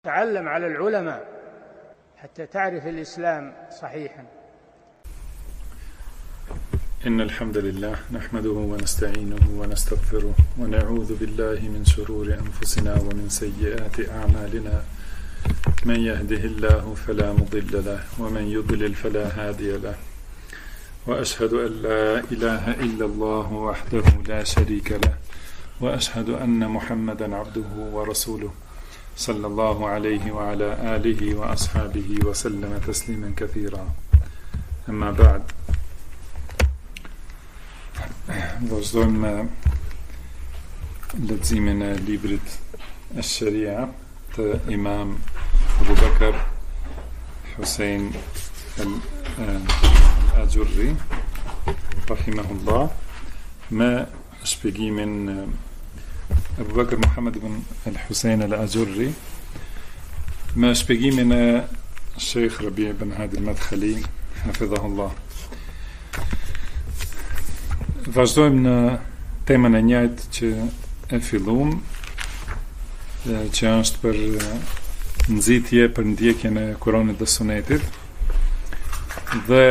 تعلم على العلماء حتى تعرف الإسلام صحيحا. إن الحمد لله نحمده ونستعينه ونستغفره ونعوذ بالله من شرور أنفسنا ومن سيئات أعمالنا. من يهده الله فلا مضل له ومن يضلل فلا هادي له، وأشهد أن لا إله إلا الله وحده لا شريك له، وأشهد أن محمدا عبده ورسوله صلى الله عليه وعلى آله وأصحابه وسلم تسليما كثيرا. أما بعد، vazhdojmë me leximin e librit Ash-Sharia të Imam Abu Bakr Hussein al-Ajurri rahimahullah, me shpjegimin Abu Bakr Muhammad ibn al-Hussein al-Ajurri, me shpjegimin e Sheikh Rabi' ibn Hadi al-Madkhali hafidhahullah. Vazhdojmë në temën e njëjtë që e filluam, që është për nxitje për ndjekjen e Kuranit dhe Sunetit, dhe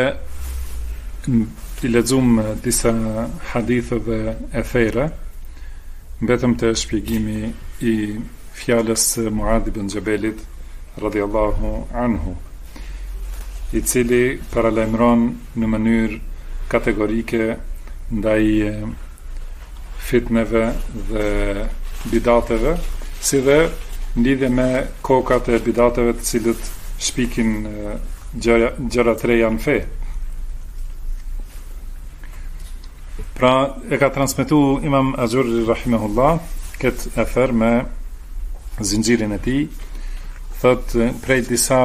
i lexuam disa hadithe dhe ethera, vetëm të shpjegimi i fjalës Muadh ibn Jabalit radhiyallahu anhu, i cili paralajmëron në mënyrë kategorike ndaj fitneve dhe bidateve, si dhe lidhje me kokat e bidateve të cilët shpikin gjëra të reja në fe. Pra, e ka transmetu Imam Ajurri rahimahullah këtë efer me zinxhirin e tij, thot prej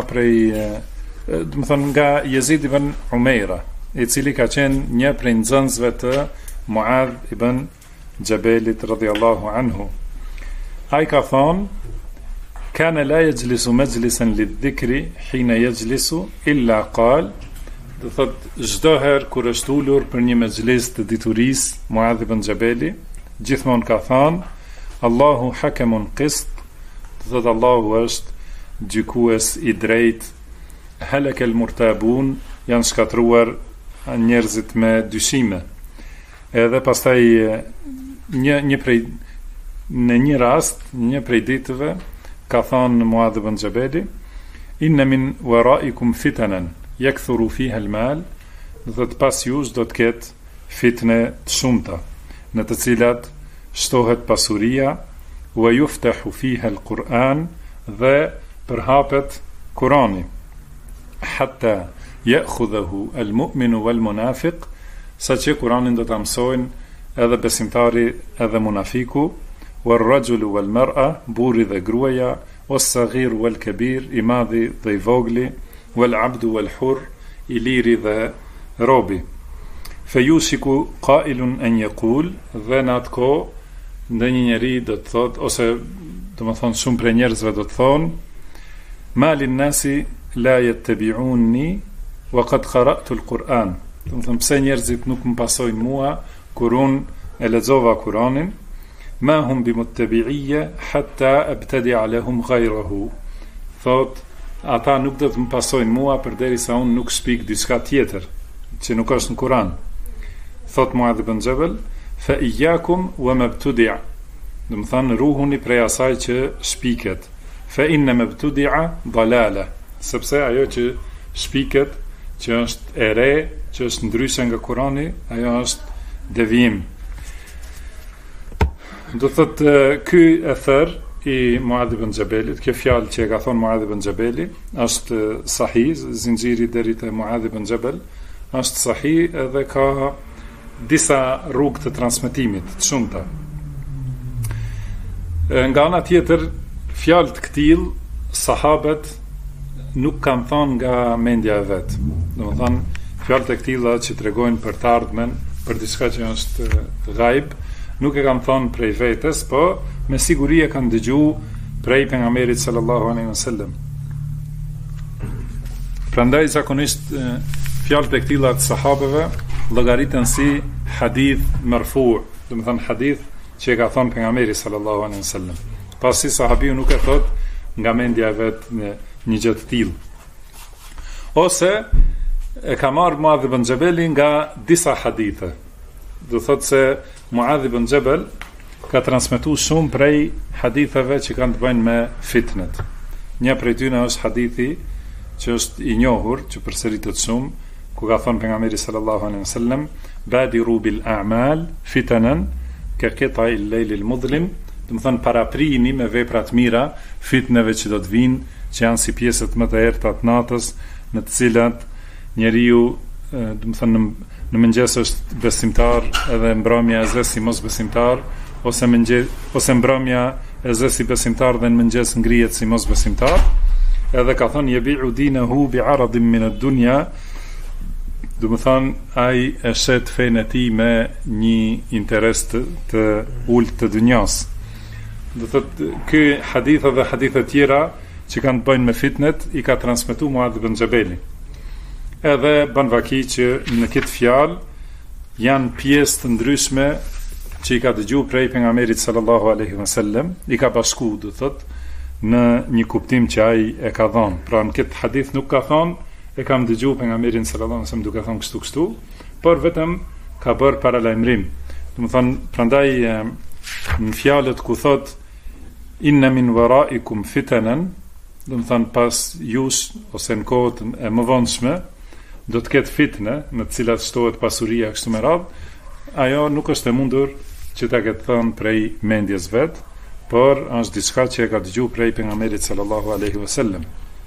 nga Yazid ibn Umeira, i cili ka qenë një prej nxënësve të Muadh ibn Jabalit radhiyallahu anhu. Ai ka thonë: "Kana la yajlisu majlisan lidhikri hina yajlisu illa qal", do thot çdo herë kur është ulur për një mexhlis të diturisë Muadh ibn Jabali, gjithmonë ka thonë: "Allahu hakamun qist", do thot Allahu është gjykues i drejtë. "Halaka al-murtabun", janë shkatruar njerëzit me dyshime. Edhe pastaj në një rast, një prej ditëve, ka thonë Muadh ibn Jabali: "Inna min waraikum fitanan yakthuru fiha al-mal", do të pas jush do të ketë fitne të shumta, në të cilat shtohet pasuria, wa yuftahu fiha al-Quran, dhe përhapet Kurani, hatta ya'khudhahu al-mu'minu wal-munafiq, sa që Kuranin do të mësojnë edhe besimtari edhe munafiku, wal-rajulu wal-mar'a, burri dhe gruaja, was-saghiru wal-kabir, i madhi dhe i vogli, wal-abdu wal-hur, i liri dhe robi. Fayushiku qailun an yaqul, dhe në atë kohë ndonjë njeri do të thotë, ose do të thonë shumë prej njerëzve do të thonë: "Ma lin-nasi la yattabi'uni wa qad qara'tu al-Quran", do të thonë pse njerëzit nuk më pasojnë mua kur unë e lexova Kuranin. "Ma hum bimuttabi'iyya hatta abtadi'a lahum ghayrahu", thot ata nuk do të më pasojnë mua përderisa unë nuk shpik diçka tjetër që nuk është në Kuran. Thot Muadh ibn Jabal: "Fa iyyakum wa mabtudi'a", do të thonë ruhuni prej asaj që shpiket. "Fa inna mabtudi'a dalala", sepse ajo që shpiket, që është e re, që është ndryshe nga Kurani, ajo është devijim. Do thotë ky ether i Muadh ibn Jabalit, kjo fjalë që e ka thonë Muadh ibn Jabali, është sahih, zinxhiri deri te Muadh ibn Jabal është sahih, edhe ka disa rrugë të transmetimit të shumta. Nga ana tjetër, fjalë të këtill sahabët nuk kanë thonë nga mendja e vet. Domethënë, fjalët e këtilla që tregojnë për të ardhmen, për diçka që është ghaib, nuk e kanë thonë prej vetes, po me siguri e kanë dëgjuar prej pejgamberit sallallahu alaihi wasallam. Prandaj zakonisht fjalët e këtilla të sahabeve llogariten si hadith marfu', domethënë hadith që e ka thonë pejgamberi sallallahu alaihi wasallam. Pasi sahabiu nuk e thot nga mendja e vet në një gjë të tillë. Ose e ka marrë Muadh ibn Jabali nga disa hadithe. Do thotë se Muadh ibn Jabal ka transmetuar shumë prej haditheve që kanë të bëjnë me fitnet. Një prej tyre është hadithi që është i njohur, që përsëritet shumë, ku ka thënë pejgamberi sallallahu alaihi wasallam, badiru bil a'mal fitanan ka qita'i al-layl al-mudlim, do të thonë paraprini me vepra të mira fitneve që do të vinë, që janë si pjesët më të errta të natës, në të cilat njeriu, do të thonë në mëngjes është besimtar, edhe mbrëmja e zë si mos besimtar, ose mbrëmja e zë si besimtar dhe në mëngjes ngrihet si mos besimtar. Edhe ka thënë yabi'u dinahu bi'aradin min ad-dunya, do të thonë ai e shet fenë e tij me një interes të ulët të dunjas. Do thotë ky hadith dhe hadithe tjera që kanë të bëjnë me fitnet i ka transmetuar Muadh ibn Jabali. Edhe bën vaki që në këtë fjalë janë pjesë të ndryshme që i ka dëgjuar prej pejgamberit sallallahu alaihi wasallam, i ka bashku, do thotë, në një kuptim që ai e ka dhënë. Pra në këtë hadith nuk ka thonë e kam dëgjuar pejgamberin sallallahu alaihi wasallam duke thënë kështu, por vetëm ka bërë paralajmërim. Do të thonë, prandaj në fjalët ku thotë inna min waraikum fitanan, do të thonë pas jush ose në kohët e mëvonshme do të ketë fitne në të cilat shtohet pasuria kështu me radhë, ajo nuk është e mundur që ta ketë thënë prej mendjes vet, por është diçka që e ka dëgjuar prej pejgamberit sallallahu alaihi wasallam.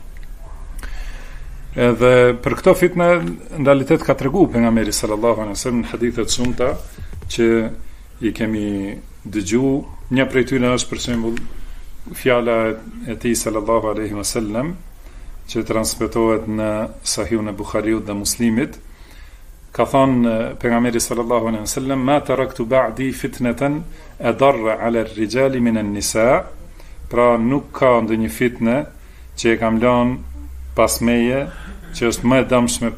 Edhe për këto fitne në realitet ka treguar pejgamberi sallallahu alaihi wasallam në hadithe të shumta që i kemi dëgjuar. Një prej tyre është për shembull fjala e tij sallallahu alaihi wasallam që transmetohet në Sahihun e Buhariut dhe Muslimit. Ka thënë pejgamberi sallallahu alaihi wasallam, ma taraktu ba'di fitnatan adarra 'ala ar-rijali min an-nisa, pra nuk ka ndonjë fitne që e kam lënë pas meje që është më e dëmshme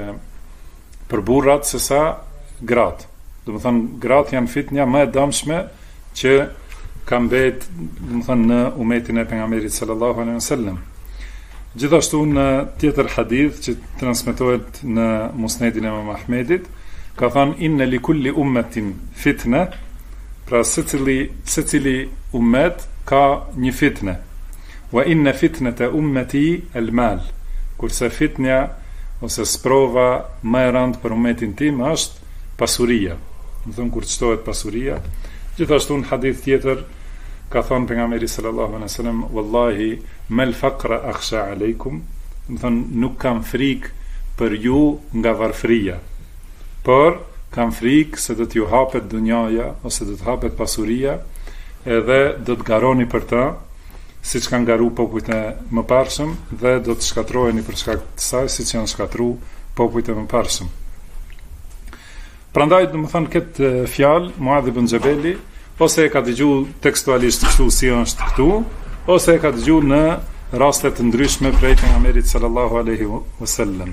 për burrat se sa gratë. Do të thonë gratë janë fitnja më e dëmshme që ka mbet, do të thonë, në umetin e pejgamberit sallallahu alaihi wasallam. Gjithashtu në tjetër hadith që transmetohet në Musnedin e Imam Ahmedit, ka thënë inna li kulli ummatin fitne, pra secili ummet ka një fitne. Wa inna fitnata ummati al-mal, kurse fitnja ose sprova më e rëndë për ummetin tim është pasuria. Do thonë kur shtohet pasuria. Gjithashtu në hadith tjetër ka thënë pejgamberi sallallahu alaihi wasallam, wallahi mal faqra akhsha aleikum, do thonë nuk kam frikë për ju nga varfëria, por kam frikë se do t'ju hapet dunjaja ose do të hapet pasuria, edhe do të garoni për ta, siç kanë garu popujt e mëparshëm, dhe do të shkatroheni për shkak të saj siç janë shkatruar popujt e mëparshëm. Prandaj do të thonë këtë fjalë Muadh ibn Jabali ose e ka dëgjuar tekstualisht kështu si është këtu, ose e ka dëgjuar në raste të ndryshme prej pejgamberit sallallahu alaihi wasallam.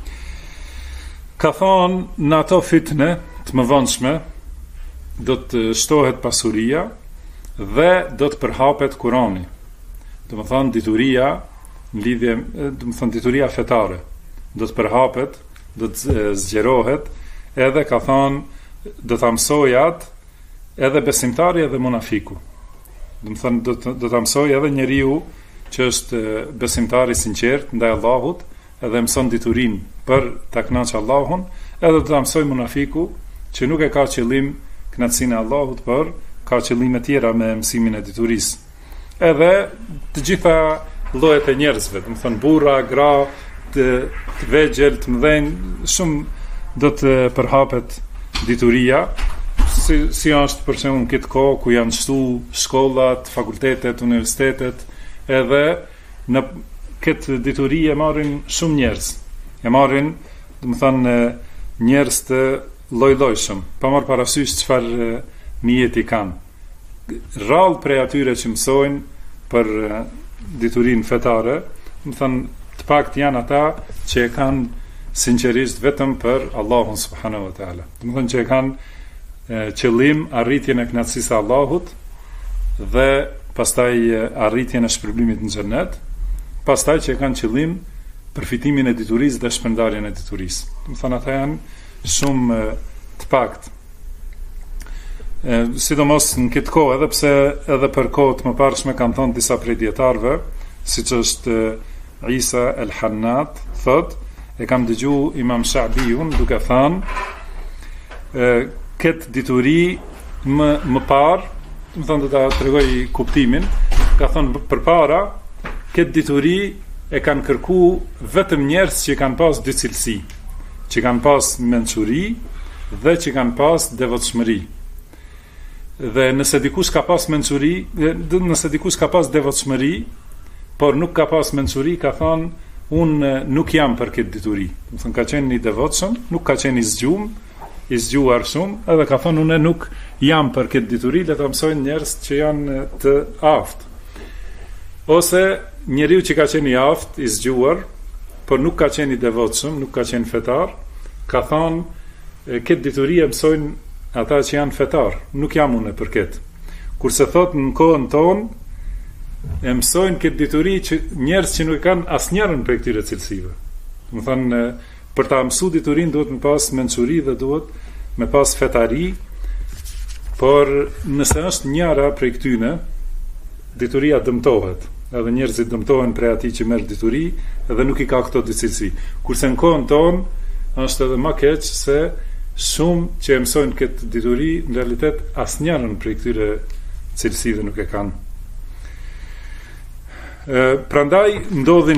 Ka thonë në ato fitne të mëvonshme do të shtohet pasuria dhe do të përhapet Kurani. Do të thonë dituria në lidhje, do të thonë dituria fetare do të përhapet, do të zgjerohet, edhe ka thonë do ta mësojat edhe besimtari edhe munafiku. Do të thonë do ta mësoj edhe njeriu që është besimtari sinqert ndaj Allahut, edhe mëson diturinë për ta kënaqur Allahun, edhe do ta mësoj munafiku që nuk e ka qëllim kënaqësinë e Allahut, por ka qëllime tjera me mësimin e diturisë. Edhe të gjitha llojet e njerëzve, do të thonë burra, gra, të vegjël, të mëdhenj, shumë do të përhapet dituria, si është për shembull këtë kohë ku janë shtu shkollat, fakultetet, universitetet, edhe në këtë dituri e marrin shumë njerëz. E marrin, do të thonë, njerëz të lloj-llojshëm, pa marrë parasysh çfarë niyeti kanë. Rrallë prej atyre që mësojnë për diturinë fetare, do të thonë, të paktë janë ata që e kanë sinqerisht vetëm për Allahun subhanahu wa taala. Do të thonë që e kanë qëllim arritjen e kënaqësisë së Allahut dhe pastaj arritjen e shpërblimit në xhennet, pastaj që kanë qëllim përfitimin e diturisë dhe shpërndarjen e diturisë. Do të thonë ata janë shumë të paktë. Sidomos në këtë kohë, edhe pse edhe për kohët më parshme kanë thënë disa prej dietarëve, siç është Isa el-Hannat, thot, e kam dëgju Imam Sha'biun duke thënë këtë dituri më parë, më thënë të ta tregoj kuptimin, ka thënë përpara këtë dituri e kanë kërku vetëm njerëz që kanë pas dy cilësi, që kanë pas mençuri dhe që kanë pas devotshmëri. Dhe nëse dikush ka pas mençuri, nëse dikush ka pas devotshmëri, por nuk ka pas mençuri, ka thonë unë nuk jam për këtë dituri. Do thënë ka qenë i devotshëm, nuk ka qenë i zgjuar shumë, edhe ka thonë unë nuk jam për këtë dituri, le ta mësojnë njerëz që janë të aftë. Ose njeriu që ka qenë i aftë, i zgjuar, por nuk ka qenë i devotshëm, nuk ka qenë fetar, ka thonë këtë dituri e mësojnë ata që janë fetar, nuk jam unë për këtë. Kurse thot në kohën tonë, e mësojnë këtë dituri që njerëz që nuk kanë asnjërin prej këtyre cilësive. Do thonë për ta mësuar diturin duhet me pas mençuri dhe duhet me pas fetari, por nëse është njëra prej këtyne, dituria dëmtohet. Edhe njerëzit dëmtohen prej atij që merr dituri dhe nuk i ka këto dy cilësi. Kurse në kohën tonë është edhe më keq se shumë që e mësojnë këtë dituri, në realitet asnjërin prej këtyre cilësive nuk e kanë. Prandaj ndodhin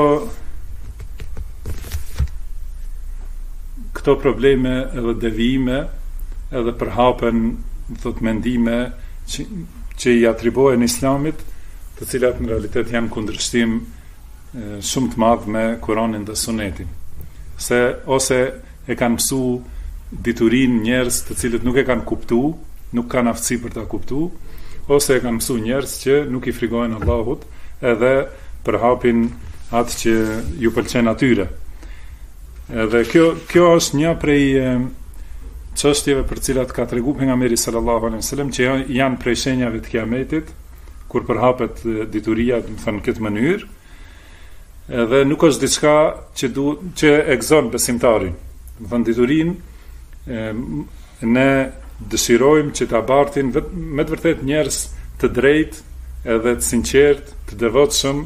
këto probleme edhe devijime, edhe përhapen thot mendime që i atribuohen Islamit, të cilat në realitet janë kundërshtim shumë të madh me Kur'anin dhe Sunetin. Ose e kanë mësu diturin njerëz të cilët nuk e kanë kuptu, nuk kanë aftësi për ta kuptu, ose e kanë mësu njerëz që nuk i frikojnë Allahut, edhe përhapin atë që ju pëlqen atyre. Edhe kjo është një prej çështjeve për cilat ka tregu pejgamberi sallallahu alaihi wasallam që janë prej shenjave të kiametit, kur përhapet dituria, do të thënë në këtë mënyrë, edhe nuk është diçka që e gëzon besimtarin. Do të thënë diturinë ne dëshirojmë që ta bartin me të vërtet njerëz të drejtë, edhe të sinqert, të devotshëm,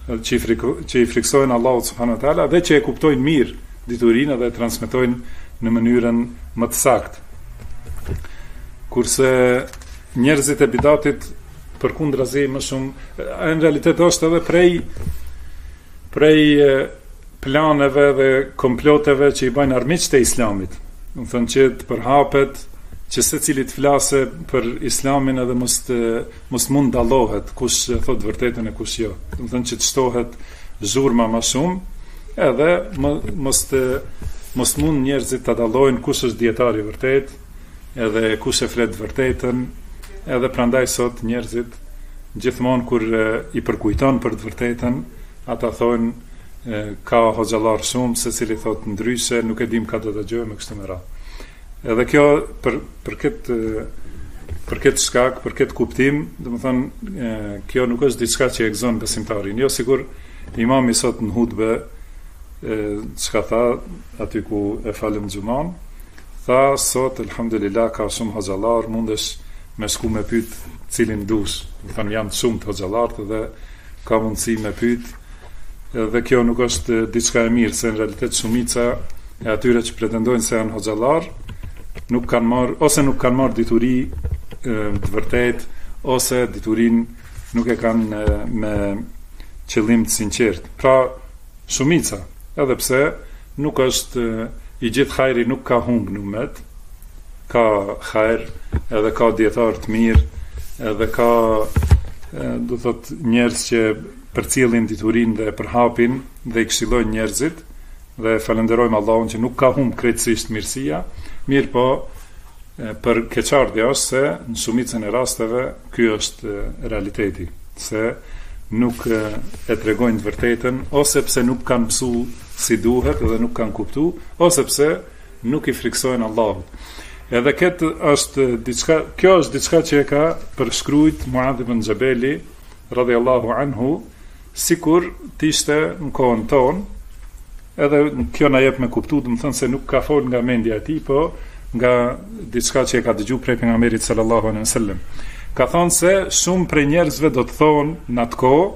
që i friksojnë Allahut subhanahu wa taala dhe që e kuptojnë mirë diturinë dhe e transmetojnë në mënyrën më të saktë. Kurse njerëzit e bidatit përkundrazi më shumë, në realitet është edhe prej planeve dhe komploteve që i bajnë armiqtë e Islamit. Do të thënë që të përhapet që secili të flasë për Islamin edhe mos mund dallohet kush thot vërtetën e kush jo. Do të thënë që të shtohet zhurma më shumë, edhe mos mund njerëzit të dallojnë kush është dietari i vërtet, edhe kush e flet vërtetën, edhe prandaj sot njerëzit gjithmonë kur i përkujton për të vërtetën, ata thonë ka hoxhallar shumë, secili thot ndryshe, nuk e dim ka të dëgjojmë kështu me radhë. Edhe kjo për këtë shkak, për këtë kuptim, domethënë kjo nuk është diçka që e gëzon besimtarin. Jo sigur imami sot në hutbe çka tha aty ku e falëm xhuman, tha sot elhamdulillah ka shumë hoxhallar, mundesh me shku me pyet cilin dush. Domethënë janë shumë të hoxhallarë dhe ka mundësi me pyet. Dhe kjo nuk është diçka e mirë, se në realitet shumica e atyre që pretendojnë se janë hoxhallar nuk kanë marrë dituri të vërtet, ose diturin nuk e kanë me qëllim të sinqert. Pra shumica, edhe pse nuk është i gjithë hajri, nuk ka humbë në umet, ka hajr, edhe ka dietar të mirë, edhe ka do thot njerëz që përcjellin diturin dhe përhapin dhe i këshillojnë njerëzit, dhe falenderojmë Allahun që nuk ka humbë krejtësisht mirësia. Mirë po, për keqardhja është se në shumicën e rasteve ky është realiteti, se nuk e tregojnë të vërtetën, ose pse nuk kanë mësu si duhet dhe nuk kanë kuptu, ose pse nuk i friksojnë Allahut. Edhe këtë është diçka, kjo është diçka që e ka përshkruajt Muadh ibn Xhabeli radhiyallahu anhu, sikur t'ishte në kohën tonë, edhe kjo na jep me kuptu, do të thënë se nuk ka fol nga mendja e tij, po nga diçka që e ka dëgjuar prej pejgamberit sallallahu alaihi wasallam. Ka thonë se shumë prej njerëzve do të thonë në atë kohë,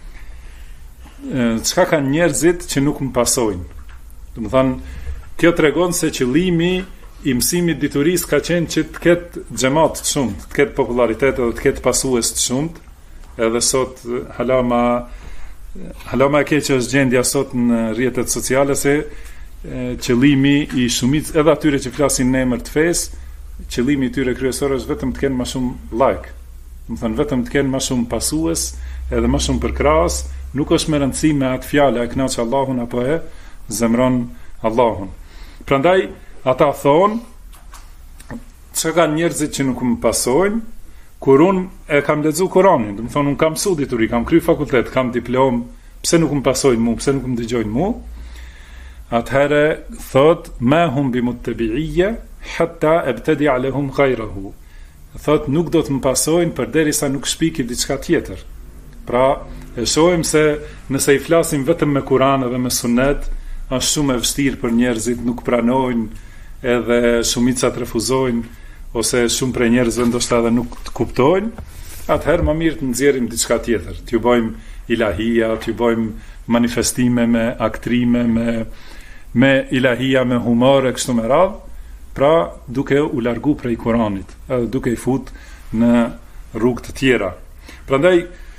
çka kanë njerëzit që nuk më pasojnë. Do të thonë, kjo tregon se qëllimi i mësimit diturisë ka qenë që të ketë xhamat të shumt, të ketë popularitet dhe të ketë pasues të shumt. Edhe sot hala ma e keq është gjendja sot në rrjetet sociale, se qëllimi i shumicës, edhe atyre që flasin në emër të fesë, qëllimi i tyre kryesor është vetëm të kenë më shumë like. Do të thënë vetëm të kenë më shumë pasues, edhe më shumë përkrahas, nuk është me rëndësi me atë fjalë e kënaq Allahun apo e zemron Allahun. Prandaj ata thonë, çka kanë njerëzit që nuk më pasojnë, kur unë e kam lexuar Kur'anin, do të thonë unë kam mësuar dituri, kam kryer fakultet, kam diplom, pse nuk më pasojnë mua, pse nuk më dëgjojnë mua? Atëherë thot ma hum bimuttabi'iyya hatta abtadi' alehum ghayrahu. Thot nuk do të më pasojnë përderisa nuk shpiki diçka tjetër. Pra, e shohim se nëse i flasim vetëm me Kur'an dhe me Sunet, është shumë e vështirë për njerëzit, nuk pranojnë, edhe shumicat refuzojnë, ose shumë prej njerëzve ndoshta edhe nuk të kuptojnë. Atëherë më mirë të nxjerrim diçka tjetër, t'ju bëjmë ilahia, t'ju bëjmë manifestime me aktrime, me ilahia, me humor e kështu me radhë, pra duke u largu prej Kuranit, edhe duke i fut në rrugë të tjera. Prandaj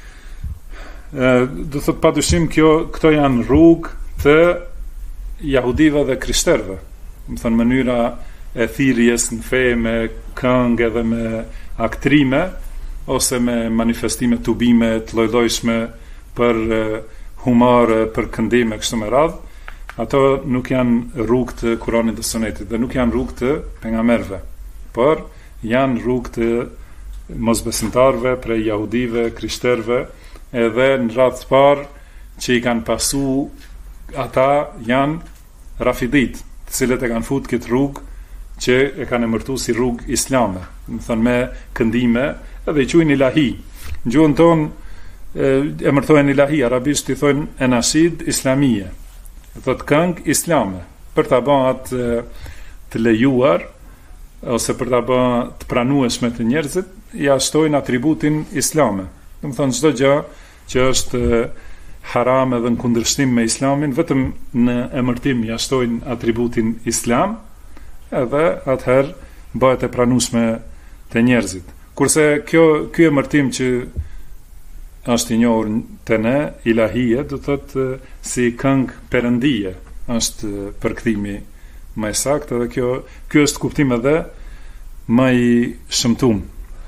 do thot padyshim këto janë rrugë të jahudive dhe krishterëve. Do thënë mënyra e thirrjes në fe me këngë edhe me aktrime, ose me manifestime tubime të lloj-llojshme për humor, për këndime kështu me radhë. Ato nuk janë rrugë të Kuranit dhe Sunetit, dhe nuk janë rrugë të pejgamberëve, por janë rrugë të mosbesimtarëve, prej jahudive, krishterëve, edhe në radhë të parë që i kanë pasu ata janë rafidit, të cilët e kanë fut këtë rrugë që e kanë emërtuar si rrugë islame, do të thonë me këndime, edhe i quajnë ilahi. Në gjuhën tonë emërtohen ilahi, arabisht i thonë enashid islamie, thotë këngë islame, për ta bërë atë të lejuar ose për ta bërë të pranueshme të njerëzit, ja shtojnë atributin islame. Do të thonë çdo gjë që është haram edhe në kundërshtim me islamin, vetëm në emërtim ja shtojnë atributin islam, edhe atëherë bëhet e pranueshme te njerëzit. Kurse ky emërtim që është i njohur te ne, ilahie, do thotë si këngë perëndie, është përkthimi më i saktë, edhe ky është kuptim edhe më i shëmtuar.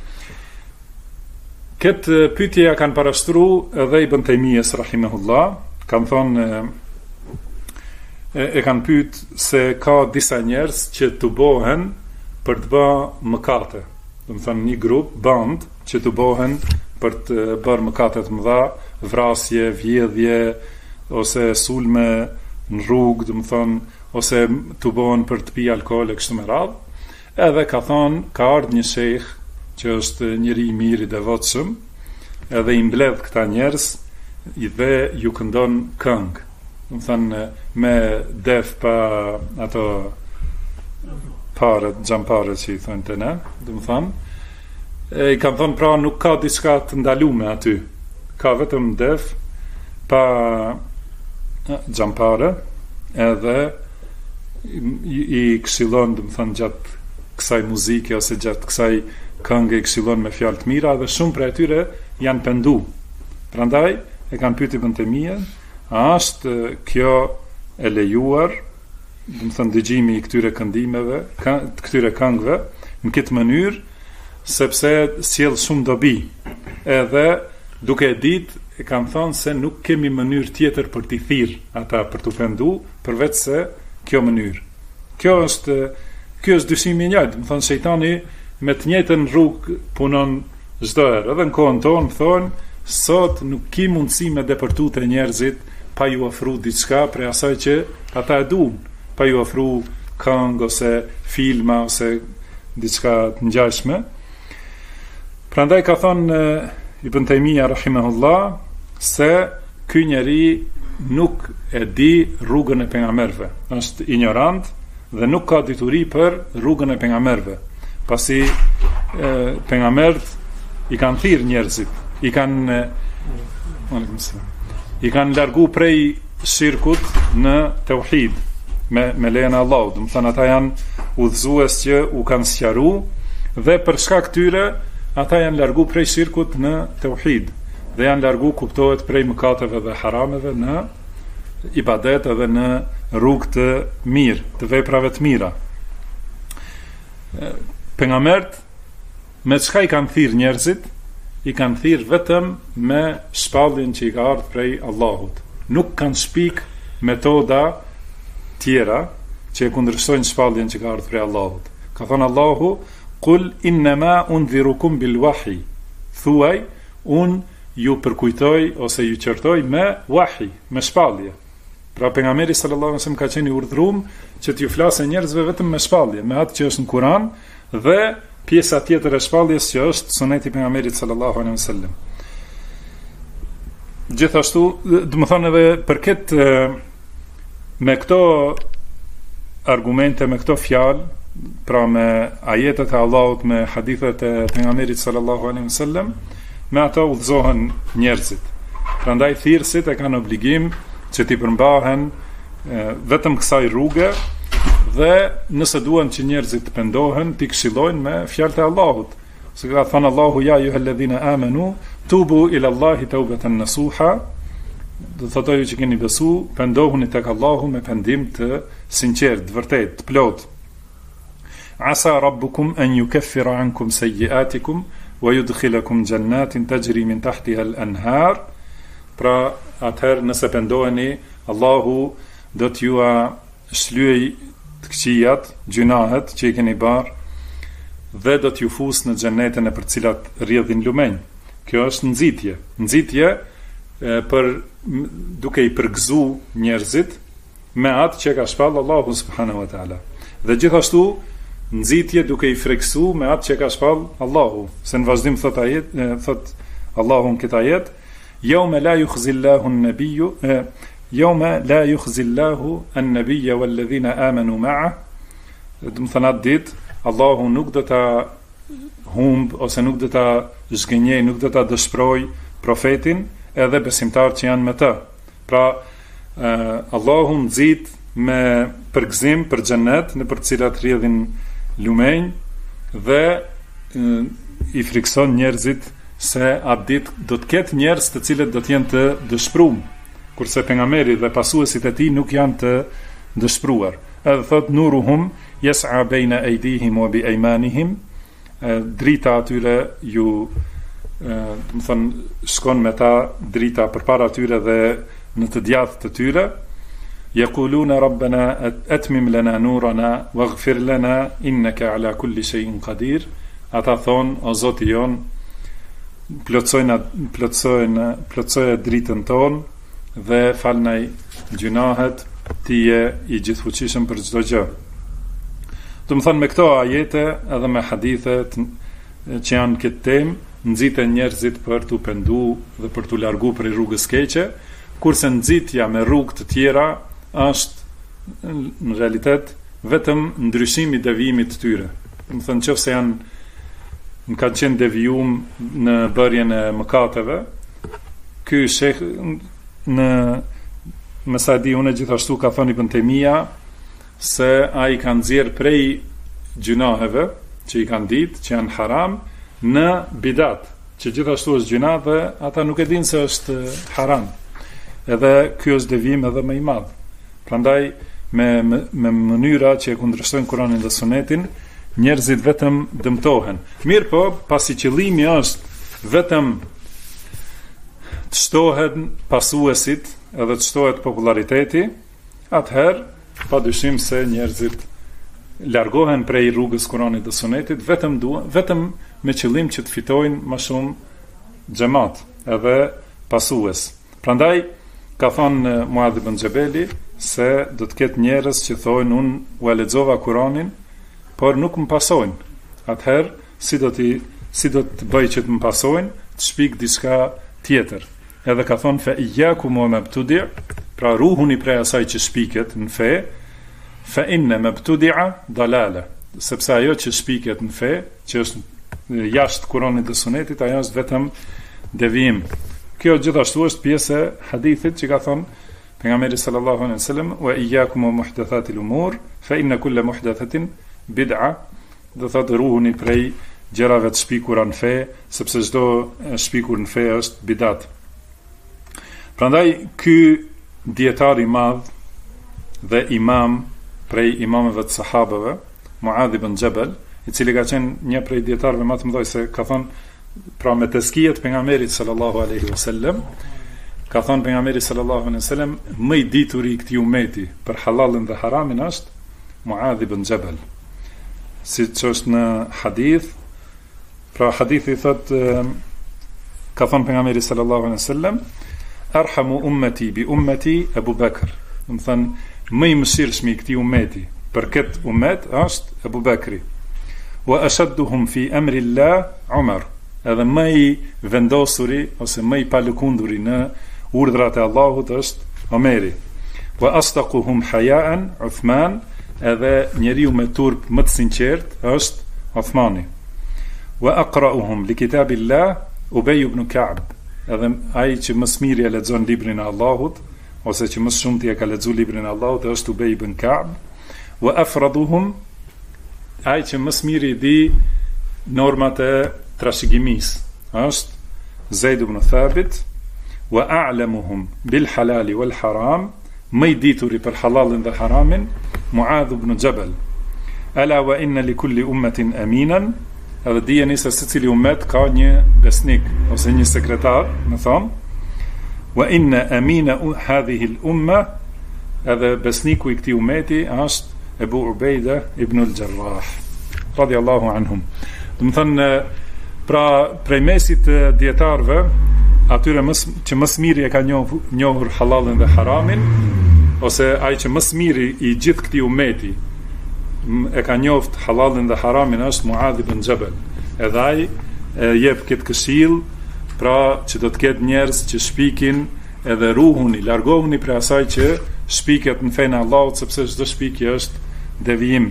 Këtë pyetje ja kanë parashtruar edhe Ibn Taymijes rahimahullah, kanë thonë e kanë pyet se ka disa njerëz që tubohen për të bërë mëkate. Do të thonë një grup, band, që tubohen për të bërë mëkate të mëdha, vrasje, vjedhje, ose sulme në rrugë, do të thonë, ose tubohen për të pi alkool e kështu me radhë. Edhe ka thonë, ka ardhur një shejх që është njëri i mirë i devotshëm, edhe i mbledh këta njerëz dhe ju këndon këngë. Do të thonë me def pa ato pare, xhampare që i thonë të ne, do të thonë. I kanë thonë pra nuk ka diçka të ndalume aty. Ka vetëm def pa xhampare, edhe i këshillon, do të thonë, gjatë kësaj muzike ose gjatë kësaj këngë i këshillon me fjalë të mira, dhe shumë prej tyre janë pendu. Prandaj e kanë pyetur Ibn Taymijen, a është kjo e lejuar, do të thonë dëgjimi i këtyre këndimeve, këtyre këngëve në këtë mënyrë, sepse sjell shumë dobi. Edhe duke e ditë, e kanë thonë se nuk kemi mënyrë tjetër për t'i thirrë ata për t'u pendu, përveç se kjo mënyrë. Kjo është dyshimi i njëjtë, do të thonë shejtani me të njëjtën rrugë punon çdo herë. Edhe në kohën tonë thonë, sot nuk ki mundësi me depërtu të njerëzit pa ju ofru diçka prej asaj që ata e duan, pa ju ofru këngë ose filma ose diçka të ngjashme. Prandaj ka thënë Ibn Taymija rahimahullah se ky njeri nuk e di rrugën e pejgamberëve, është ignorant dhe nuk ka dituri për rrugën e pejgamberëve. Pasi pejgamberët i kanë thirrë njerëzit, i kanë largu prej shirkut në tauhid me lejen e Allahut. Do të thonë ata janë udhëzues që u kanë sqaru dhe për shkak këtyre ata janë largu prej shirkut në tauhid dhe janë largu kuptohet prej mëkateve dhe harameve në ibadet edhe në rrugë të mirë, të veprave të mira. Pejgamberët me çka i kanë thirrë njerëzit? I kanë thirrë vetëm me shpalljen që i ka ardhur prej Allahut. Nuk kanë shpik metoda tjera që e kundërshtojnë shpalljen që ka ardhur prej Allahut. Ka thënë Allahu: "Qul innama undhirukum bil wahi." Thuaj, un ju përkujtoj ose ju qortoj me wahi, me shpallje. Pra pejgamberi sallallahu alaihi wasallam ka qenë i urdhëruar që t'ju flasë njerëzve vetëm me shpallje, me atë që është në Kur'an dhe pjesa tjetër e shpalljes që është suneti pejgamberit sallallahu alaihi wasallam. Gjithashtu, do të thonë edhe përket me këto argumente, me këto fjalë, pra me ajetet e Allahut, me hadithet e pejgamberit sallallahu alaihi wasallam, me ato udhëzohen njerëzit. Prandaj thirrësit e kanë obligim që t'i përmbahen vetëm kësaj rruge dhe nëse duan që njerëzit të pendohen, t'i këshillojnë me fjalët e Allahut. Se ka thënë Allahu: "Ja ayyuhalladhina amanu tubu ila Allahi tawbatan nasuha." Do thotë ju që keni besu, pendohuni tek Allahu me pendim të sinqert, të vërtet, të plot. "Asa rabbukum an yukaffira ankum sayyi'atikum wa yudkhilakum jannatin tajri min tahtiha al-anhar." Pra, atëherë nëse pendoheni, Allahu do t'ju shlyej të këqijat, gjunahet që i keni barë dhe do t'ju fus në xheneten e për cilat rrjedhin lumenj. Kjo është nxitje për duke i përgëzu njerëzit me atë që ka shpall Allahu subhanahu wa taala. Dhe gjithashtu nxitje duke i freksu me atë që ka shpall Allahu. Se në vazhdim thot Allahu në këtë ajet: "Yawma la yukhzillahu an-nabiyyu Yawma la yukhzillahu an-nabiyya walladhina amanu ma'a." Do të thonë atë ditë Allahu nuk do ta humb ose nuk do ta zgënjej, nuk do ta dëshproj profetin edhe besimtarët që janë me të. Pra, Allahu nxit me përgëzim për xhenet në për cilat rrjedhin lumenj dhe i frikson njerëzit se atë ditë do të ketë njerëz të cilët do të jenë të dëshpruar, kurse pejgamberi dhe pasuesit e tij nuk janë të dëshpruar. Edhe thot: "Nuruhum yas'a baina aydihim wa bi aymanihim." Drita atyre ju do të thonë shkon me ta drita përpara tyre dhe në të djathtë të tyre. "Yaquluna rabbana atmim lana nurana waghfir lana innaka ala kulli shay'in qadir." Ata thon: "O Zoti jon, plotsoje dritën tonë dhe falnaj gjunahet, ti je i gjithfuqishëm për çdo gjë." Do të thonë me këto ajete edhe me hadithet që janë këtë temë, nxiten njerëzit për t'u pendu dhe për t'u largu prej rrugës keqe, kurse nxitja me rrugë të tjera është në realitet vetëm ndryshimi i devijimit të tyre. Do të thonë nëse janë kanë qenë devijum në bërjen e mëkateve, ky sheh në mesadi unë gjithashtu ka thënë Ibn Taymija se ai ka nxjerr prej gjunaheve që i kanë ditë që janë haram në bidat, që gjithashtu është gjuna dhe ata nuk e dinë se është haram. Edhe ky është devijim edhe më i madh. Prandaj me mënyra që e kundërshtojnë Kur'anin dhe Sunetin, njerëzit vetëm dëmtohen. Mirë po, pasi qëllimi është vetëm të shtohen pasuesit edhe të shtohet populariteti, atëherë padyshim se njerëzit largohen prej rrugës Kur'anit dhe Sunetit vetëm me qëllim që të fitojnë më shumë xhamat edhe pasues. Prandaj ka thënë Muadh ibn Jabali se do të ketë njerëz që thonë unë u lexova Kur'anin, por nuk më pasojnë. atëherë si do të bëj që të më pasojnë, të shpik diçka tjetër. Edhe ka thonë fe iyyakum wa mabtudi', pra ruhuni prej asaj që shpiket në fe, fa inna mabtudi'a dalala, sepse ajo që shpiket në fe, që është jashtë Kuranit dhe Sunetit, ajo është vetëm devijim. Kjo gjithashtu është pjesë e hadithit që ka thonë pejgamberi sallallahu alaihi wasallam, wa iyyakum wa muhdathatil umur, fa inna kulla muhdathatin bid'a, do thotë ruhuni prej gjërave të shpikura në fe, sepse çdo shpikur në fe është bidat. Prandaj ky dietar i madh dhe imam prej imamëve të sahabëve, Muadh ibn Jabal, i cili ka qenë një prej dietarëve më të mëdhej, se ka thonë pra me teskijet pejgamberit sallallahu alaihi wasallam, ka thonë pejgamberi sallallahu alaihi wasallam, më i ditur i këtij ummeti për halalin dhe haramin është Muadh ibn Jabal. Siç është në hadith, pra hadithi thotë, ka thonë pejgamberi sallallahu alaihi wasallam, arhamu ummati bi ummati Abu Bakr. Do të thonë më i mëshirshëm i këtij ummeti për këtë ummet është Abu Bakri. Wa ashadduhum fi amri Allah Umar. Edhe më i vendosuri ose më i palëkunduri në urdhrat e Allahut është Omeri. Wa asdaquhum hayaan Uthman. Edhe njeriu me turp më të sinqert është Uthmani. Wa aqra'uhum li kitabillah Ubay ibn Ka'b. Edhe ai që më së miri e lexon librin e Allahut, ose që më shumë ti e ka lexuar librin e Allahut, është Ubay ibn Ka'b. Wa afraduhum, ai që më së miri di normat e trashëgimisë, është Zaid ibn Thabit. Wa a'lamuhum bil halali wal haram, më i dituri për halalin dhe haramin, Muadh ibn Jabal. Ala wa inna li kulli ummatin aminan, edhe dijeni se secili ummet ka një besnik ose një sekretar, më thon. Wa inna amina hadhihi al-umma, edhe besniku i këtij ummeti është Ebu Ubejda ibn al-Jarrah radiallahu anhum. Do të thënë, pra prej mesit të dietarëve, atyre që më së miri e ka njohur halalin dhe haramin, ose ai që më së miri i gjithë këtij ummeti e ka njoft halalin dhe haramin është Muadh ibn Jabal. Edhe ai jep këtë këshill, pra që do të ketë njerëz që shpikin edhe ruhuni, largohuni prej asaj që shpiket në fenë e Allahut, sepse çdo shpikje është devijim.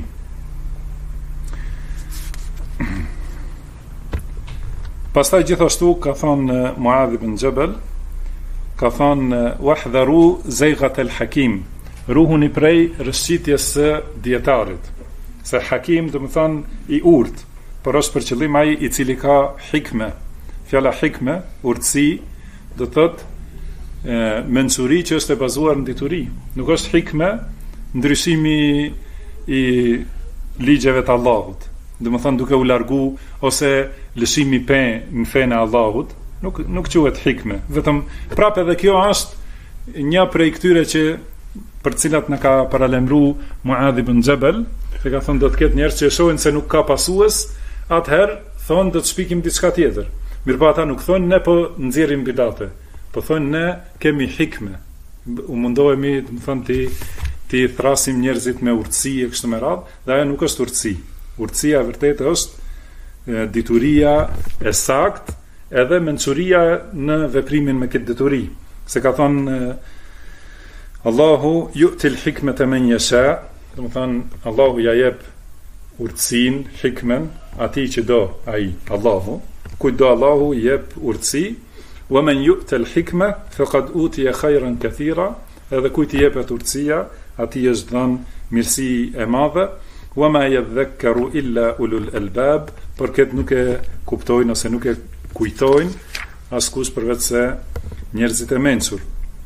Pastaj gjithashtu ka thonë Muadh ibn Jabal, ka thonë wahdharu zaygat al-hakim, ruhuni prej rëshqitjes së dietarit. Se hakim do të thonë i urtë, por është për qëllim ai i cili ka hikme. Fjala hikme, urtësi, do thotë mensuri që është e bazuar në dituri. Nuk është hikme ndryshimi i ligjeve të Allahut. Do të thonë duke u largu ose lëshimi pe në fenë e Allahut, nuk quhet hikme. Vetëm prapë edhe kjo është një prej këtyre që për cilat na ka paralajmëruar Muadh ibn Jabal, se ka thonë do të ketë njerëz që shohin se nuk ka pasues, atëherë thonë do të shpikim diçka tjetër. Mirpo ata nuk thonë ne po nxjerrim bidate, po thonë ne kemi hikme. U mundohemi, do të thonë ti thrasim njerëzit me urtësi e kështu me radhë, dhe ajo nuk është urtësi. Urtësia vërtet është dituria e saktë, edhe mençuria në veprimin me këtë dituri. Se ka thonë Allahu yu'til hikmata man yasha, do të thonë Allahu ja jep urtësin, hikmen atij që do ai, Allahu. Kujt do Allahu jep urtësi, wa man yu'tal hikma faqad utiya khayran kathira, edhe kujt i jepet urtësia, atij është dhënë mirësi e madhe. Wa ma yadhakkaru illa ulul albab, por këtë nuk e kuptojnë ose nuk e kujtojnë askush përveç se njerëzit e mençur.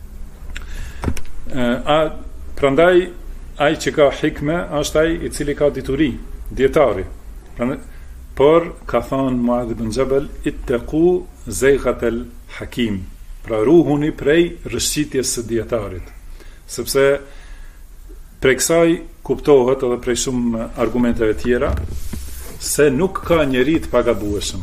Prandaj ai që ka hikme është ai i cili ka dituri, dietari. Por ka thënë Muadh ibn Jabal, ittaqu zaygat al-hakim, pra ruhuni prej rëshqitjes së dietarit, sepse prej kësaj kuptohet edhe prej shumë argumenteve tjera se nuk ka njeri të pagabueshëm.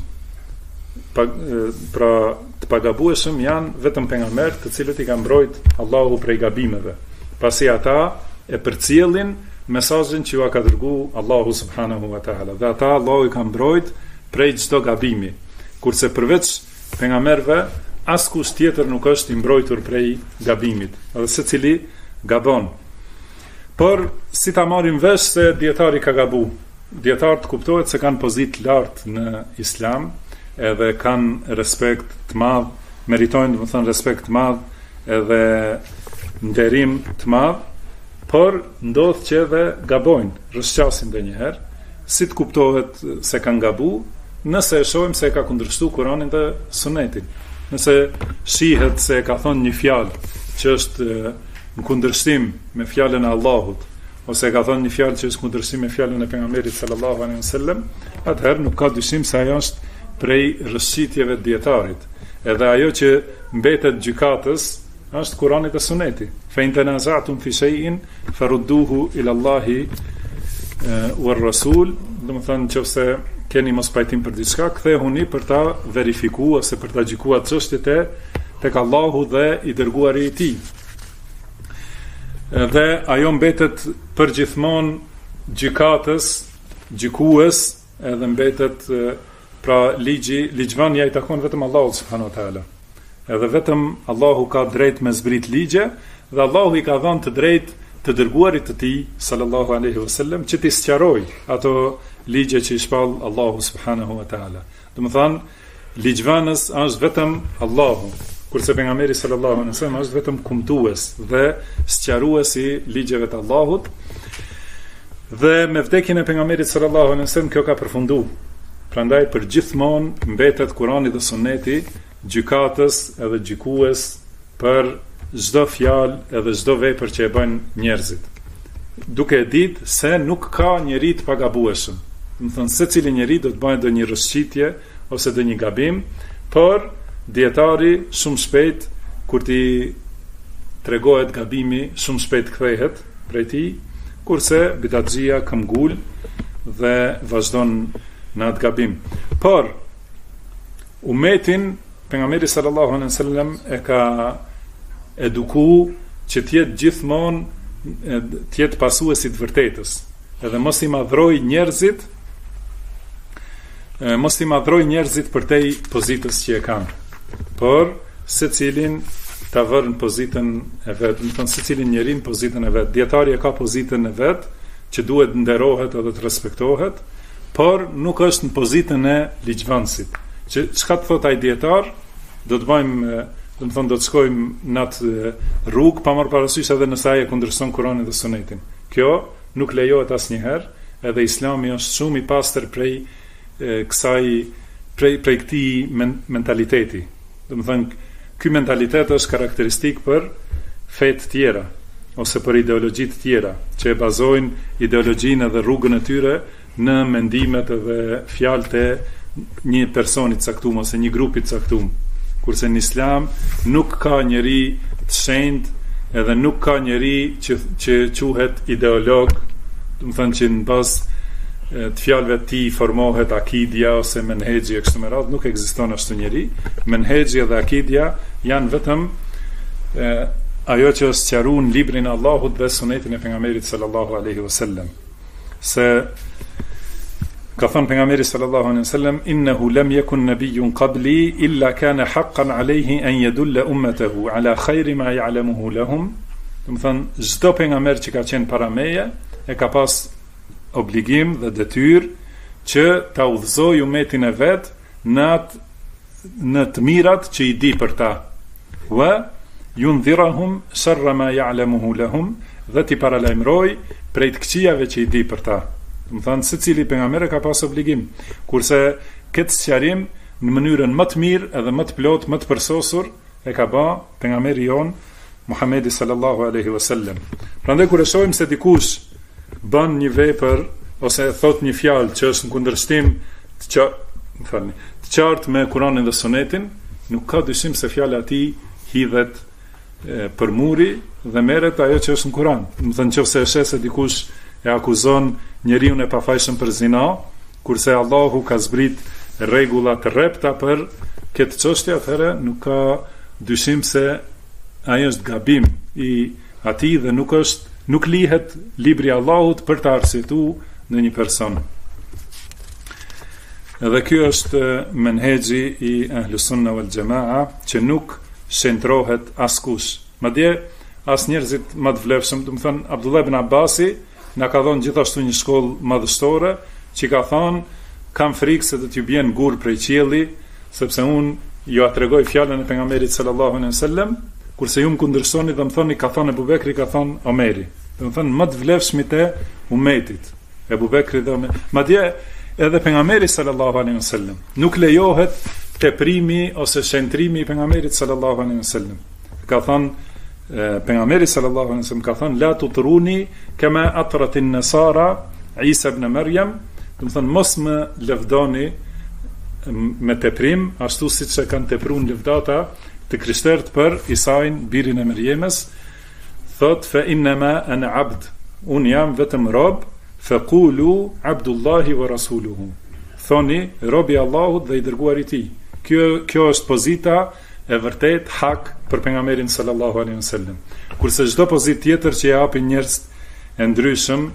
Pra të pagabueshëm janë vetëm pejgamberët, të cilët i ka mbrojt Allahu prej gabimeve, pasi ata e përcjellin mesazhin që ju ka dërgu Allahu subhanahu wa ta'ala. Dhe ata Allahu i ka mbrojt prej çdo gabimi. Kurse përveç pejgamberëve, askush tjetër nuk është i mbrojtur prej gabimit. Edhe secili gabon. Por si ta marrim vesh se dietari ka gabu? Dietarët kuptohet se kanë pozitë lartë në Islam, edhe kanë respekt të madh, meritojnë domethënë respekt të madh, edhe nderim të madh, por ndodh që edhe gabojnë, rrëshqasin ndonjëherë, si të kuptohet se kanë gabu, nëse e shohim se e ka kundërshtuar Kur'anin dhe Sunetin. Nëse shihet se e ka thonë një fjalë që është në kundërshtim me fjalën e Allahut, ose e ka thonë një fjalë që është në kundërshtim me fjalën e pejgamberit sallallahu alaihi wasallam, atëherë nuk ka dyshim se ajo është prej rrëshqitjeve të dietarit. Edhe ajo që mbetet gjykatës është Kurani dhe Suneti. Fa in tanaza'tum fi shay'in farudduhu ila Allahi war Rasul, domethënë nëse keni mos pajtim për diçka, kthehuni për ta verifikuar ose për ta gjykuar çështjet tek Allahu dhe i dërguari i tij. Dhe ajo mbetet përgjithmonë gjykatës, gjykues, edhe mbetet pra ligjvënia i takon vetëm Allahut subhanahu wa taala. Edhe vetëm Allahu ka drejt me zbrit ligje, dhe Allahu i ka dhënë të drejt të dërguarit të tij sallallahu alaihi wasallam që t'i sqaroj ato ligje që i shpall Allahu subhanahu wa taala. Domethënë, ligjvënës është vetëm Allahu, kurse pejgamberi sallallahu alaihi wasallam është vetëm kumtues dhe sqaruesi ligjeve të Allahut. Dhe me vdekjen e pejgamberit sallallahu alaihi wasallam kjo ka përfunduar. Prandaj përgjithmonë mbetet Kurani dhe Suneti gjykatës edhe gjykues për çdo fjalë edhe çdo vepër që e bëjnë njerëzit. Duke e ditë se nuk ka njeri të pagabueshëm. Do të thonë secili njeri do të bëjë ndonjë rrëshqitje ose ndonjë gabim, por dietari shumë shpejt kur ti tregohet gabimi, shumë shpejt kthehet prej tij, kurse bidatxhia këmbgul dhe vazhdon në atë gabim. Por umetin pejgamberi sallallahu alaihi wasallam e ka eduku që të jetë gjithmonë të jetë pasuesi të vërtetës. Edhe mos i madhroj njerëzit përtej pozitës që e kanë. Por secilin ta vërë në pozitën e vet, do të thonë secilin njeri në pozitën e vet. Dietari e ka pozitën e vet që duhet nderohet edhe të respektohet, por nuk është në pozitën e ligjvënësit. Çka të thot ai dietar, do të bëjmë, do të thonë do të shkojmë në atë rrugë pa marrë parasysh edhe nëse ai e kundërshton Kur'anin dhe Sunetin. Kjo nuk lejohet asnjëherë, edhe Islami është shumë i pastër prej këtij mentaliteti. Do të thonë ky mentalitet është karakteristik për fetë tjera ose për ideologji të tjera që e bazojnë ideologjinë dhe rrugën e tyre në mendimet dhe fjalët e një personi të caktuar ose një grupi të caktuar. Kurse në Islam nuk ka njeri të shenjtë edhe nuk ka njeri që quhet ideolog, do të thonë që në bazë të fjalëve të tij formohet akidja ose menhexhi e kështu me radhë, nuk ekziston ashtu njeri. Menhexhi dhe akidja janë vetëm ajo që është sqaruar në librin e Allahut dhe Sunetin e pejgamberit sallallahu alaihi wasallam. Se ka thënë pejgamberi sallallahu alaihi wasallam, innahu lam yakun nabiyyun qabli illa kana haqqan alayhi an yadulla ummatahu ala khayri ma ya'lamuhu lahum. Do të thonë çdo pejgamber që ka qenë para meje e ka pas obligim dhe detyrë që ta udhëzojë umetin e vet në të mirat që i di për ta. Wa yundhirahum sharra ma ya'lamuhu lahum, dhe t'i paralajmëroj prej të këqijave që i di për ta. Do të thonë secili pejgamber ka pas obligim, kurse këtë sqarim në mënyrën më të mirë edhe më të plotë, më të përsosur e ka bë pejgamberi jon Muhamedi sallallahu alaihi wasallam. Prandaj kur e shohim se dikush bën një vepër ose thot një fjalë që është në kundërshtim të qartë me Kur'anin dhe Sunetin, nuk ka dyshim se fjala e tij hidhet për muri dhe merret ajo që është në Kur'an. Do të thonë nëse e sheh se dikush e akuzon njeriu e pafajshëm për zina, kurse Allahu ka zbrit rregulla të rrepta për këtë çështje, atëherë nuk ka dyshim se ai është gabim i atij dhe nuk është nuk lihet libri i Allahut për të arsyetuar në një person. Edhe ky është menhexhi i Ahlus Sunna wal Jamaa, që nuk shëndrohet askush. Madje as njerëzit më të vlefshëm, do të thënë Abdullah ibn Abbasi na ka dhënë gjithashtu një shkollë madhështore, që ka thënë kam frikë se do t'ju bjen gur prej qielli, sepse unë ju a tregoj fjalën e pejgamberit sallallahu alaihi wasallam, kurse ju më kundërsoni dhe më thoni ka thënë Ebu Bekri, ka thënë Omeri. Do të thënë më të vlefshmit e ummetit, Ebu Bekri dhe Omeri. Madje edhe pejgamberi sallallahu alaihi wasallam nuk lejohet teprimi ose shëntrimi i pejgamberit sallallahu alaihi wasallam. Ka thënë pejgamberi sallallahu alaihi wasallam ka thënë la tutruni kama atrat an-nasara Isa ibn Maryam, do të thënë mos më lëvdoni me teprim, ashtu siç e kanë tepruar lëvdata të krishterët për Isain, birin e Mërjemës. Thot fa inma ana abd, un jam vetëm rob, fa qulu abdullahi wa rasuluhu, thoni robi i Allahut dhe i dërguari i tij. Kjo është pozita e vërtet hak për pejgamberin sallallahu alaihi wasallam. Kurse çdo pozitë tjetër që japin njerëz e ndryshëm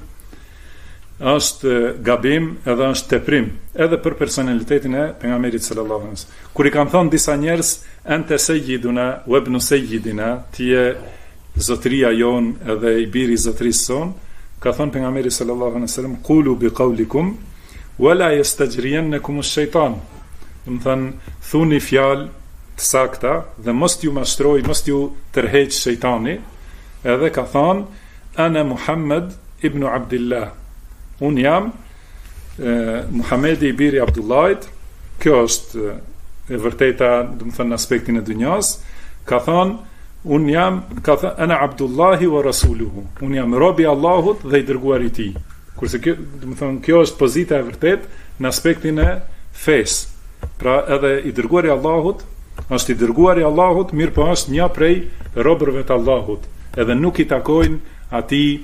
është gabim edhe është teprim edhe për personalitetin e pejgamberit sallallahu alaihi wasallam. Kur i kanë thënë disa njerëz ente sayyiduna wa ibn sayyidina, ti je zotëria jon edhe i biri i zotërisë son, ka thënë pejgamberi sallallahu alaihi wasallam qulu bi qawlikum wala yastajriyannakum ash-shaytan. Do të thënë thuni fjalë të sakta dhe mos t'ju mashtroj, mos t'ju tërheq shejtani. Edhe ka thënë ana Muhammad ibn Abdullah, un jam Muhamedi i biri Abdullahit. Kjo është e vërteta, do të thënë në aspektin e dunjas. Ka thënë un jam, ka thënë ana Abdullahi wa rasuluhu, un jam robi i Allahut dhe i dërguari i tij. Kurse kjo, do të thënë, kjo është pozita e vërtet në aspektin e fesë. Pra edhe i dërguari i Allahut është i dërguari i Allahut, mirë po është një prej robërve të Allahut, edhe nuk i takojnë atij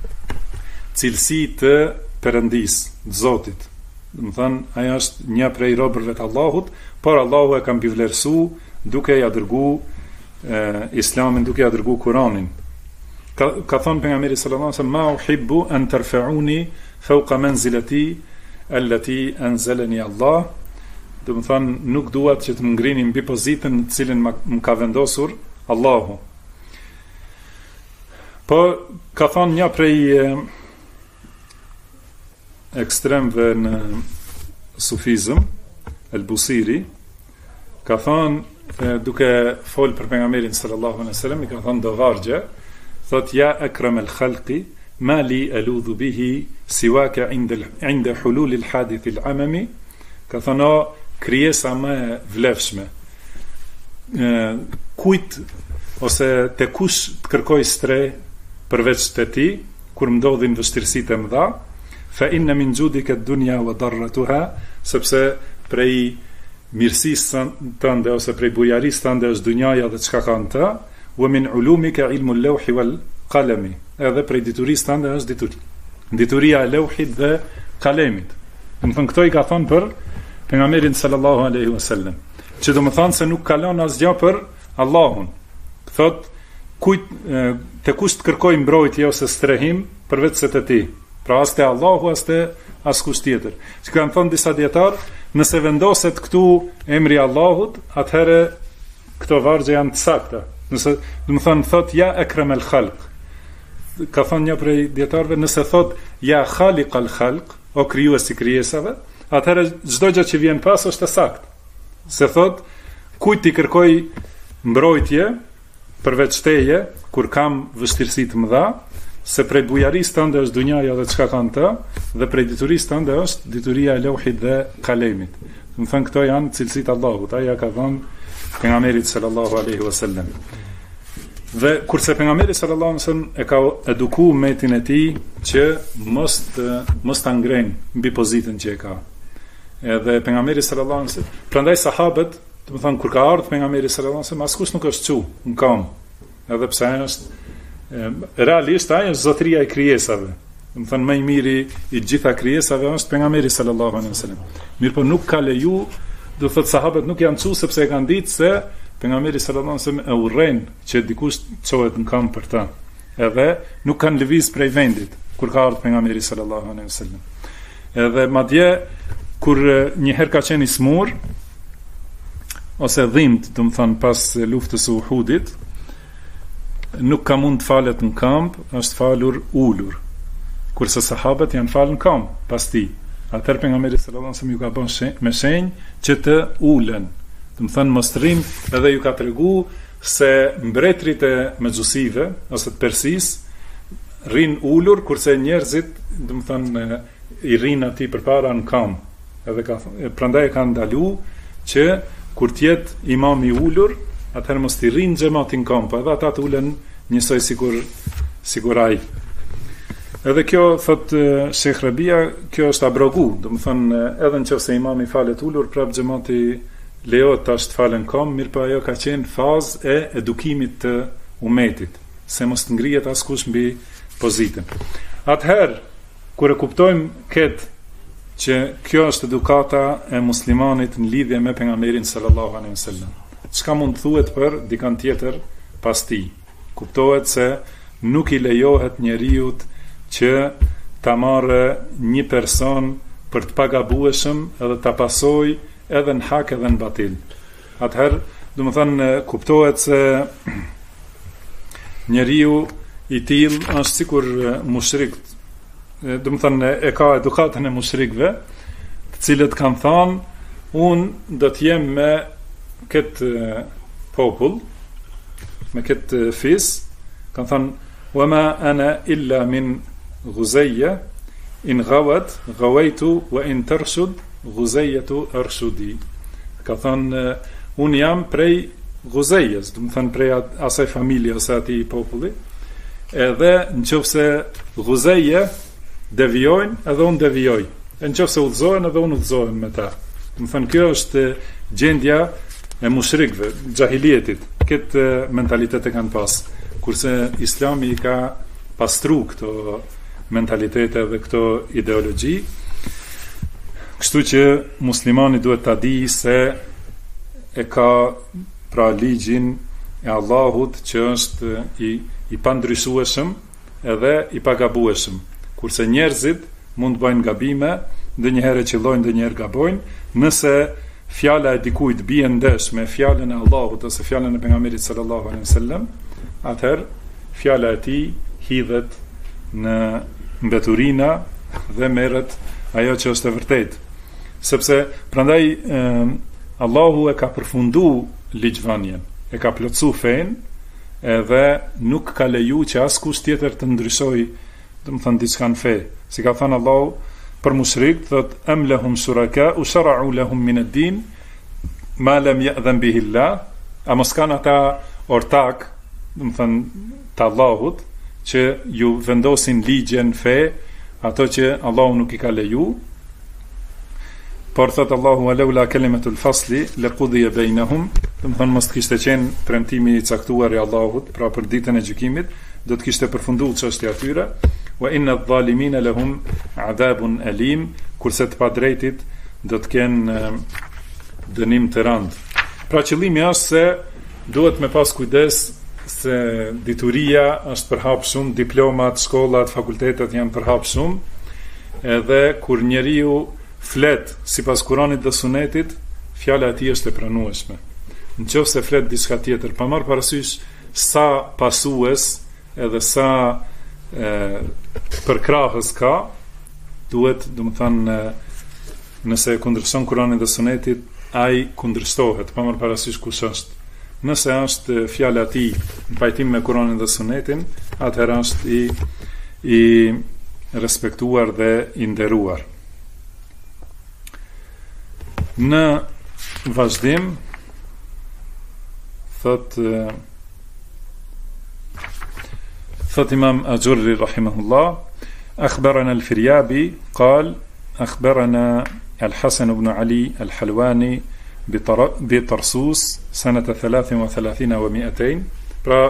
cilësi të Perëndis, Zotit. Do të thënë, ai është një prej robërve të Allahut, por Allahu e ka mbivlerësuar duke ja dërguar Islamin, duke ja dërguar Kur'anin. Ka thënë pejgamberi sallallahu alaihi wasallam ma uhibbu an tarfa'uni fawqa manzilati allati anzalani Allah. Do të thënë, nuk duat që të më ngrini mbi pozitën në cilën më ka vendosur Allahu. Po ka thënë një prej ekstremve në sufizëm, El Busiri, ka thënë duke fol për pejgamberin sallallahu alaihi wasallam, i ka thënë do vargje, thot ja akram al khalqi ma li aludhu bihi siwaka inda hulul al hadith al amami. Ka thënë krijesa më e vlefshme, kujt ose te kush të kërkoj stre përveç te ti kur më ndodhin vështirësitë e mëdha, fa inna min judika ad-dunya wa darratuha, sepse prej mirësisë tënde ose prej bujarisë tënde është dunjaja dhe çka ka në të, wa min ulumika ilmu al-lawhi wal qalami, edhe prej diturisë tënde është dituria e lewhit dhe kalemit. Do të thënë këto i ka thënë për pejgamberin sallallahu alaihi wasallam, që do të thonë se nuk kalon asgjë për Allahun. Thot kujt te kush të kërkoj mbrojtje ose strehim përveç se te ti. Pra as te Allahu, as te askush tjetër. Që kanë thënë disa dietar, nëse vendoset këtu emri Allahut, atëherë këto vargje janë të sakta. Nëse, do të thonë, thot ja akram al khalq. Ka thënë një prej dietarëve, nëse thot ja khaliq al khalq, o krijuesi i krijesave, atëherë çdo gjë që vjen pas është e saktë. Se thot kujt ti kërkoj mbrojtje përveç teje kur kam vështirësi të mëdha, se prej bujarisë tënde është dunjaja dhe çka kanë të, dhe prej diturisë tënde është dituria e lewhit dhe kalemit. Do të thënë këto janë cilësitë e Allahut. Ai ja ka thënë pejgamberit sallallahu alaihi wasallam. Dhe kurse pejgamberi sallallahu alaihi wasallam e ka edukuar umetin e tij që mos ta ngrejnë mbi pozitën që e ka. Edhe pejgamberi sallallahu alaihi wasallam, prandaj sahabët, do të thonë kur ka ardhur pejgamberi sallallahu alaihi wasallam, askush nuk është çu në kam. Edhe pse ai është realisht ai është zotëria e krijesave. Do të thonë më i miri i gjitha krijesave është pejgamberi sallallahu alaihi wasallam. Mirpo nuk ka leju, do thotë sahabët nuk janë çu sepse e kanë ditë se pejgamberi sallallahu alaihi wasallam e urren që dikush çohet në kam për ta. edhe nuk kanë lëviz prej vendit kur ka ardhur pejgamberi sallallahu alaihi wasallam. Edhe madje kur një herë ka qenë i smur ose dhimbt, do të thënë pas luftës së Uhudit, nuk ka mund të falet në kamp, është falur ulur. Kurse sahabët janë falë në kamp pas tij. Atëherë pejgamberi sallallahu alaihi wasallam ju ka bën me shenjë që të ulen. Do të thënë mos rrim, edhe ju ka tregu se mbretërit e Mexusive ose të Persisë rrin ulur, kurse njerëzit, do të thënë, i rrin aty përpara në kamp. Edhe prandaj kanë ndalu që kur të jetë imami ulur, atëherë mos t'i rrin xhamatin kamp, edhe ata të ulen njësoj sigur ai. Edhe kjo, thot Sheikh Rabia, kjo është abrogu, do të thënë edhe nëse imami falet ulur, prap xhamati lejohet tash të falen kamp, mirë po ajo ka qenë fazë e edukimit të umetit, se mos të ngrihet askush mbi pozitën. Atëherë, kur e kuptojmë këtë që kjo është edukata e muslimanit në lidhje me pejgamberin sallallahu alaihi wasallam, çka mund thuhet për dikant tjetër pas tij? Kuptohet se nuk i lejohet njeriut që ta marrë një person për të pagabueshëm edhe ta pasojë edhe në hak edhe në batil. Atëherë, do të thënë, kuptohet se njeriu i tillë është sikur mushrik, do të thënë e ka edukatën e mushrikëve, të cilët kanë thënë, unë do të jem me këtë popull, me këtë fis, kanë thënë, wa ma ana illa min Ghuzayya, in ghawat ghawaitu wa in tarshud Ghuzayatu arshudi. Ka thënë, unë jam prej Ghuzayjes, do të thënë prej asaj familje ose atij populli, edhe nëse Ghuzayje devijojnë, edhe unë devijoj. Nëse udhëzohen, edhe unë udhëzohem me ta. Do të thënë, kjo është gjendja e mushrikëve, xahilietit. Këtë mentalitet e kanë pas. Kurse Islami i ka pastru këto mentalitete dhe këto ideologji. Kështu që muslimani duhet ta di se e ka pra ligjin e Allahut që është i pandryshueshëm edhe i pagabueshëm. Kurse njerëzit mund të bëjnë gabime, ndonjëherë qellojnë, ndonjëherë gabojnë, nëse fjala e dikujt bie ndesh me fjalën e Allahut ose fjalën e pejgamberit sallallahu alaihi wasallam, atëherë fjala e tij hidhet në mbeturina dhe merret ajo që është e vërtetë. Sepse prandaj Allahu e ka përfunduar ligjvënien, e ka plotsuar fen, edhe nuk ka leju që askush tjetër të ndryshojë, do të thënë, diçka në fe. Si ka thënë Allahu për mushrikët, thot am lahum shuraka ushara'u lahum min ad-din ma lam ya'dhan bihi Allah, a mos kanë ata ortak, do të thënë, të Allahut, që ju vendosin ligje në fe, ato që Allahu nuk i ka leju. Por thot Allahu alaula kalimatul fasli laqudhiya bainahum, do të thënë mos kishte qenë premtimi i caktuar i Allahut, pra për ditën e gjykimit, do të kishte përfunduar çështja e tyre. Wa inna adh-dhalimina lahum adhabun alim, kurse të padrejtit do të kenë dënim të rënd. Pra qëllimi është se duhet me pas kujdes se dituria është përhap shumë, diplomat, shkollat, fakultetet janë përhap shumë, edhe kur njeriu flet sipas Kuranit dhe Sunetit, fjala e tij është e pranueshme. Nëse flet diçka tjetër, pa marrë parasysh sa pasues edhe sa përkrahës ka, duhet, do të thënë, nëse kundërshton Kuranin dhe Sunetit, ai kundërshtohet, pa marrë parasysh kush është. Nëse është fjala e tij në pajtim me Kuranin dhe Sunetin, atëherë është i respektuar dhe i nderuar. Në vazhdim thot Imam Ajurri rahimahullah, أخبرنا الفريابي قال أخبرنا الحسن بن علي الحلواني بطرسوس سنة 33 و200. Pra,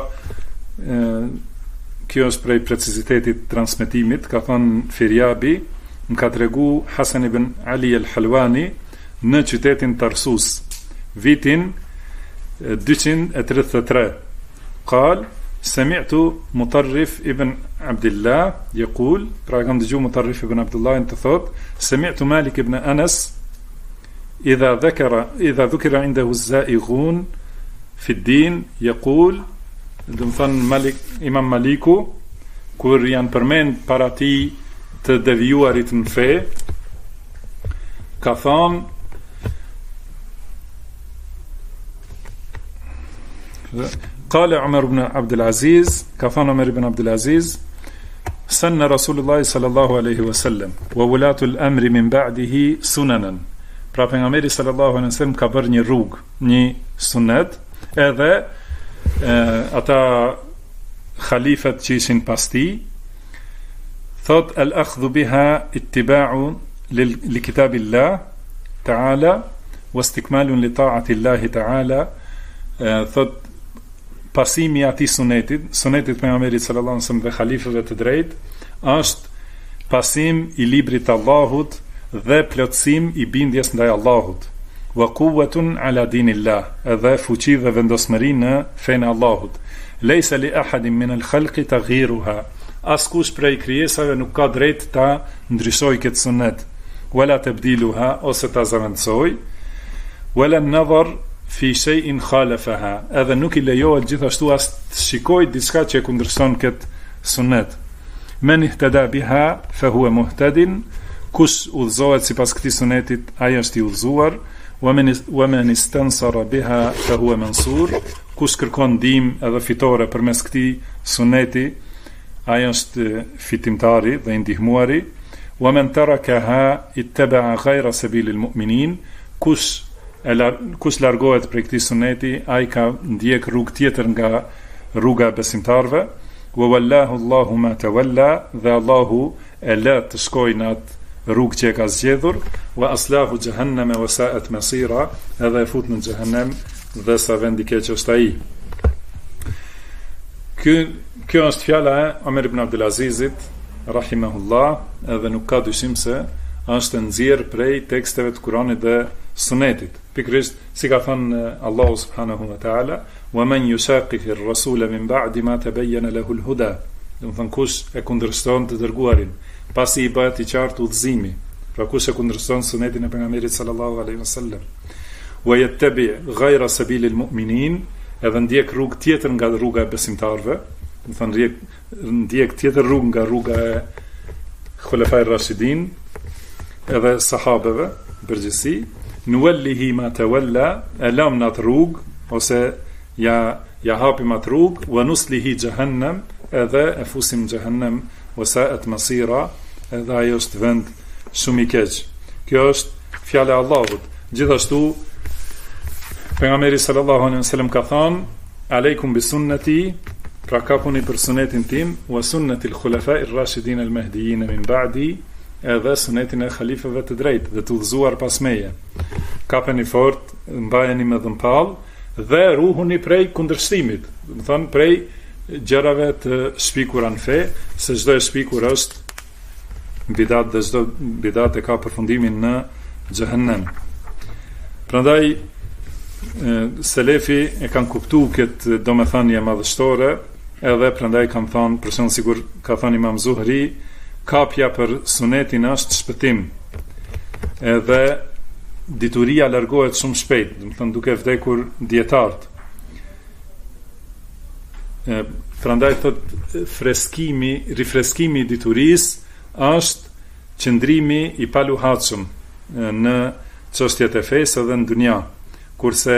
kjo është prej precizitetit transmetimit, ka thënë Firjabi, më ka tregu Hasan ibn Ali al-Halwani në qytetin Tarsus, vitin 233. Qal, سمعت مطرف ابن عبد الله يقول براغم دجو مطرف ابن عبد الله انت ثوت سمعت مالك ابن أنس إذا ذكر عنده الزائغون في الدين يقول دمثن مالك إمام مالكو kur janë përmend para ti të devijuarit në fe, ka thonë قال عمر بن عبد العزيز كفان عمر بن عبد العزيز سن رسول الله صلى الله عليه وسلم وولاة الأمر من بعده سننا pra pejgamberi sallallahu alaihi wasallam ka bërë një rrugë, një sunet, edhe ata khalifat që ishin pas tij thot al-akhdhu biha ittiba'u li kitabillah ta'ala wastikmalun li ta'ati Allah ta'ala, thot pasimi i atij sunetit pejgamberit sallallahu alaihi wasallam dhe khalifëve të drejtë është pasim i librit të Allahut dhe plotësim i bindjes ndaj Allahut, wa quwwatun ala dinillah, edhe fuqi dhe vendosmëri në fenë e Allahut. Lejsa li ahadin min al-khalqi taghyiruha, askush prej krijesave nuk ka drejt ta ndryshojë këtë sunet, wala tabdiluha, ose ta zavendësoj, wala an-nadhar fi shay'in khalafaha, edhe nuk i lejohet gjithashtu as të shikojë diçka që e kundërshton këtë sunet. Men ihtada biha fa huwa muhtadin, kush udhëzohet sipas këtij sunetit, ai është i udhëzuar. Wa man istansara biha fa huwa mansur, kush kërkon ndihmë edhe fitore përmes këtij suneti, ai është fitimtari dhe i ndihmuari. Wa man tarakaha ittaba'a ghayra sabilil mu'minin, kush largohet prej këtij suneti, ai ka ndjek rrugë tjetër nga rruga e besimtarëve. Wa wallahu Allahu ma tawalla, dhe Allahu e lë të shkojë në atë rrugë që e ka zgjedhur. Wa aslahu jahannama wa sa'at masira, edhe e fut në xhehenem dhe sa vend i keq është ai. Kjo është fjala e Omer ibn Abdul Azizit rahimahullah, edhe nuk ka dyshim se është nxjerr prej teksteve të Kuranit dhe Sunetit. Pikërisht si ka thënë Allahu subhanahu wa ta'ala, wa man yushaqiqi ar-rasula min ba'di ma tabayyana lahu al-huda, do të thonë kush e kundërshton të dërguarin pasi i bëhet i qartë udhëzimi, pra kush e kundërshton sunetin e pejgamberit sallallahu alaihi wasallam, wa yattabi ghayra sabilil mu'minin, edhe ndjek rrugë tjetër nga rruga e besimtarëve, do të thonë ndjek tjetër rrugë nga rruga e Khulafai Rashidin edhe sahabeve përgjithësi, nuwallihi ma tawalla, elam nat rrugë ose ja hapim atë rrugë, wa nuslihi jahannam, edhe e fusim jahannam, wa sa'at masira, edhe ajo është vend shumë i keq. Kjo është fjala e Allahut. Gjithashtu pejgamberi sallallahu alaihi wasallam ka thënë aleikum bi sunnati, pra kapuni për sunetin tim, wa sunnati al-khulafa'i ar-rashidin al-mahdiyyin min ba'di, edhe sunetin e khalifëve të drejtë dhe të udhëzuar pas meje. Kapeni fort, mbajeni me dhëmpall dhe ruhuni prej kundërshtimit, do të thonë prej gjërave të shpikura në fe, se çdo e shpikur është bidat dhe çdo bidat e ka përfundimin në xhehenem. Prandaj selefi e kanë kuptuar këtë domethënie madhështore, edhe prandaj kanë thënë, për shembull sigur ka thënë Imam Zuhri, kapja për sunetin është shpëtim. Edhe dituria largohet shumë shpejt, do të thonë duke vdekur dietarët. Prandaj thot rifreskimi i diturisë është qëndrimi i paluhatshëm në çështjet e fesë dhe në dunja, kurse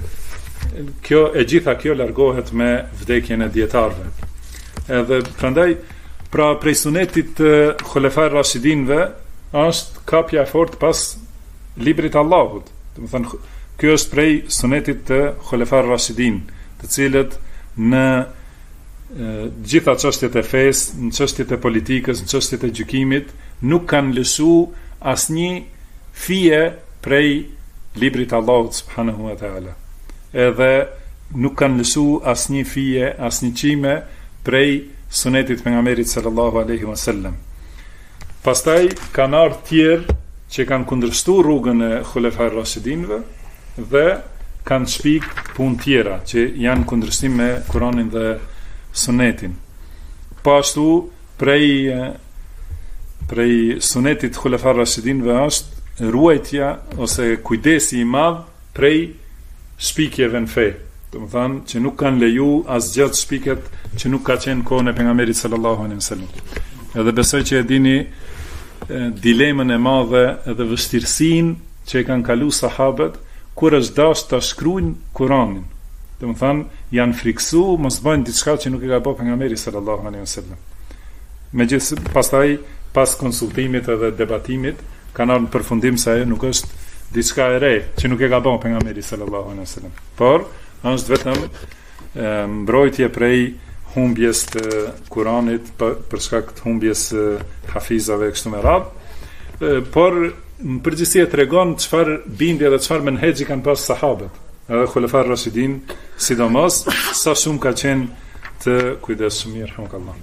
e gjitha kjo largohet me vdekjen e dietarëve. Edhe prandaj pra prej sunetit të Khulafai Rashidinëve është kapja e fortë pas librit të Allahut. Do të thonë ky është prej sunetit të Khulafai Rashidin, të cilët në gjitha çështjet e fesë, në çështjet e politikës, në çështjet e gjykimit, nuk kanë lëshu asnjë fije prej librit të Allahut subhanahu wa ta'ala. Edhe nuk kanë lëshu asnjë fije, asnjë çime prej sunetit pejgamberit sallallahu alaihi wasallam. Pastaj kanë ardhur tjerë që kanë kundërshtuar rrugën e Khulafai Rashidinëve dhe kanë shpik punë tjera që janë kundërshtim me Kur'anin dhe sunetin. Pashtu prej sunetit Khulafar Rashidinve është ruajtja ose kujdesi i madh prej shpikjeve në fe. Domethënë që nuk kanë leju asgjë të shpiket që nuk ka qenë kohën e pejgamberit sallallahu alaihi wasallam. Edhe besoj që e dini dilemën e madhe edhe vështirësinë që e kanë kalu sahabët kur është dashur ta shkruajnë Kur'anin. Domethënë janë friksu mos bëjnë diçka që nuk e ka bërë pejgamberi sallallahu alaihi wasallam. Megjithëse pastaj pas konsultimit edhe debatimit kanë ardhur në përfundim se ajo nuk është diçka e re që nuk e ka bërë pejgamberi sallallahu alaihi wasallam. Por është vetëm mbrojtje prej humbjes të Kuranit për shkak të humbjes hafizave kështu me radhë. Por në përgjithësi e tregon çfarë bindje dhe çfarë menhexhi kanë pas sahabët. Edhe Khulafar Rashidin, sidomos, sa shumë ka qenë të kujdesshëm, rahmukallah.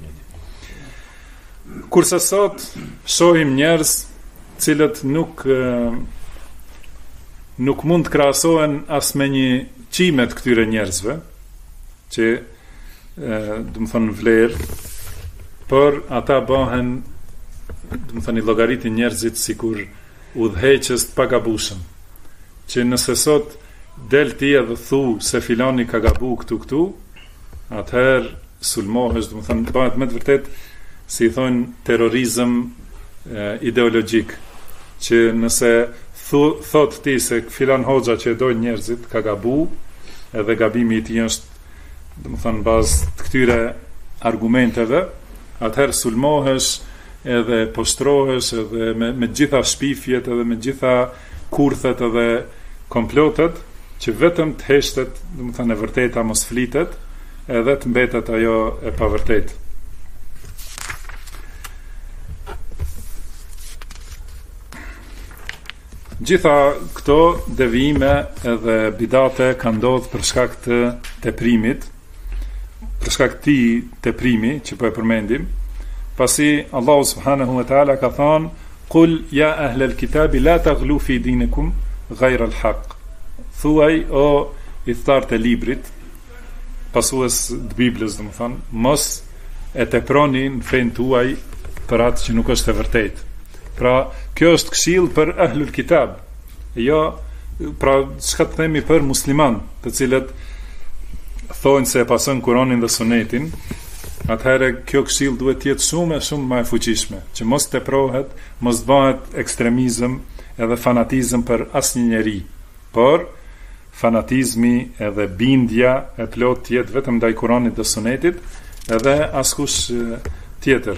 Kurse sot shohim njerëz cilët nuk mund të krahasohen as me një qimet këtyre njerëzve që do të thonë vlerë, por ata bëhen do të thonë llogaritin njerëzit sikur udhëheqës të pagabushëm, që nëse sot del ti edhe thu se filani ka gabu këtu, atëherë sulmohesh, do të thonë bëhet me të vërtet si thonë terrorizëm ideologjik, që nëse thot ti se filan hoxha që e dojnë njerëzit ka gabu, edhe gabimi i tij është do të thonë bazë të këtyre argumenteve, atëherë sulmohesh edhe postrohesh edhe me gjitha shpifjet edhe me gjitha kurthet edhe komplotet që vetëm të heshtet, do të thonë e vërteta mos flitet, edhe të mbetet ajo e pavërtetë. Gjitha këto devijime edhe bidate kanë ndodhur për shkak të teprimit, për shkak të këtij teprimi që po e përmendim, pasi Allahu subhanahu wa taala ka thënë: "Qul ya ahlal kitabi la taghlu fi dinikum ghayra al-haq." Thuaj o i thartë e librit, pasues të Biblës, domethënë, mos e teproni në fen tuaj për atë që nuk është e vërtetë. Pra, kjo është këshill për ahlul kitab. Jo, pra, çka të themi për musliman, të cilët thonë se e pasojnë Kur'anin dhe Sunetin, atëherë kjo këshill duhet të jetë shumë më e fuqishme, që mos teprohet, mos bëhet ekstremizëm edhe fanatizëm për asnjë njeri, por fanatizmi edhe bindja e plot të jetë vetëm ndaj Kur'anit dhe Sunetit, edhe askush tjetër.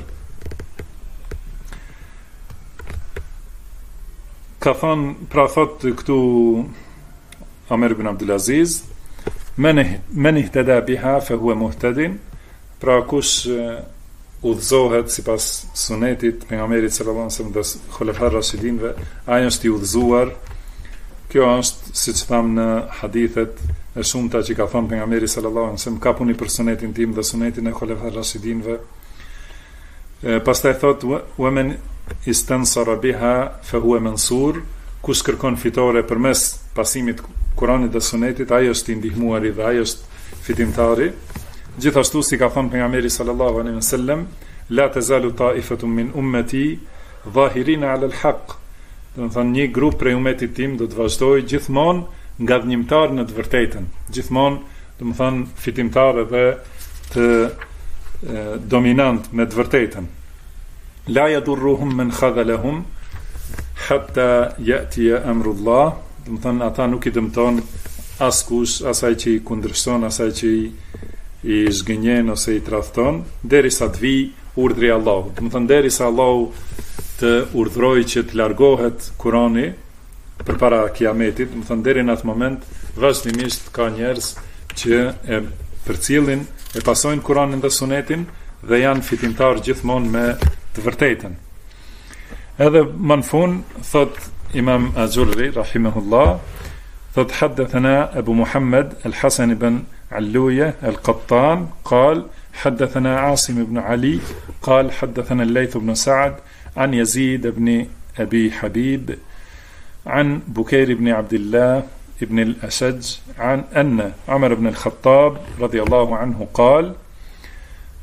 Ka thënë, pra thot këtu Omer ibn Abdulaziz, men ihtada biha fa huwa muhtadin, pra kush udhëzohet sipas sunetit pejgamberit sallallahu alaihi wasallam dhe Khulafar Rashidinve, ai është i udhëzuar. Kjo është, siç tham në hadithet e shumta që ka thënë pejgamberi sallallahu alaihi wasallam, ka puni për sunetin tim dhe sunetin e Khulafar Rashidinve. Pastaj thot wa men istansara biha fa huwa mansur, kush kërkon fitore përmes pasimit Kuranit dhe Sunetit, ai është i ndihmuari dhe ai është fitimtari. Gjithashtu si ka thënë pejgamberi sallallahu alaihi wasallam, la tazalu ta'ifatun min ummati zahirina 'ala al-haq. Do të thonë një grup prej umetit tim do të vazhdojë gjithmonë ngadhnimtar në të vërtetën, gjithmonë do të thonë fitimtar edhe të dominant me të vërtetën. La yadurruhum man khadhalahum hatta ya'ti amrullah. Do të thonë ata nuk i dëmton askush, asaj që i kundërshton, asaj që i zgënjen ose i tradhton, derisa të vi urdhri i Allahut. Do të thonë derisa Allahu të urdhrojë që të largohet Kurani përpara kiametit, do të thonë deri në atë moment vazhdimisht ka njerëz që e përcjellin, e pasojnë Kuranin dhe Sunetin dhe janë fitimtar gjithmonë me të vërtetën. Edhe më në fund thot Imam Azurri rahimahullah, thot haddathana Abu Muhammad al-Hasan ibn Alluya al-Qattan قال حدثنا عاصم بن علي قال حدثنا الليث بن سعد عن يزيد بن أبي حبيب عن بكير بن عبد الله ابن الأشج عن أن عمر بن الخطاب رضي الله عنه قال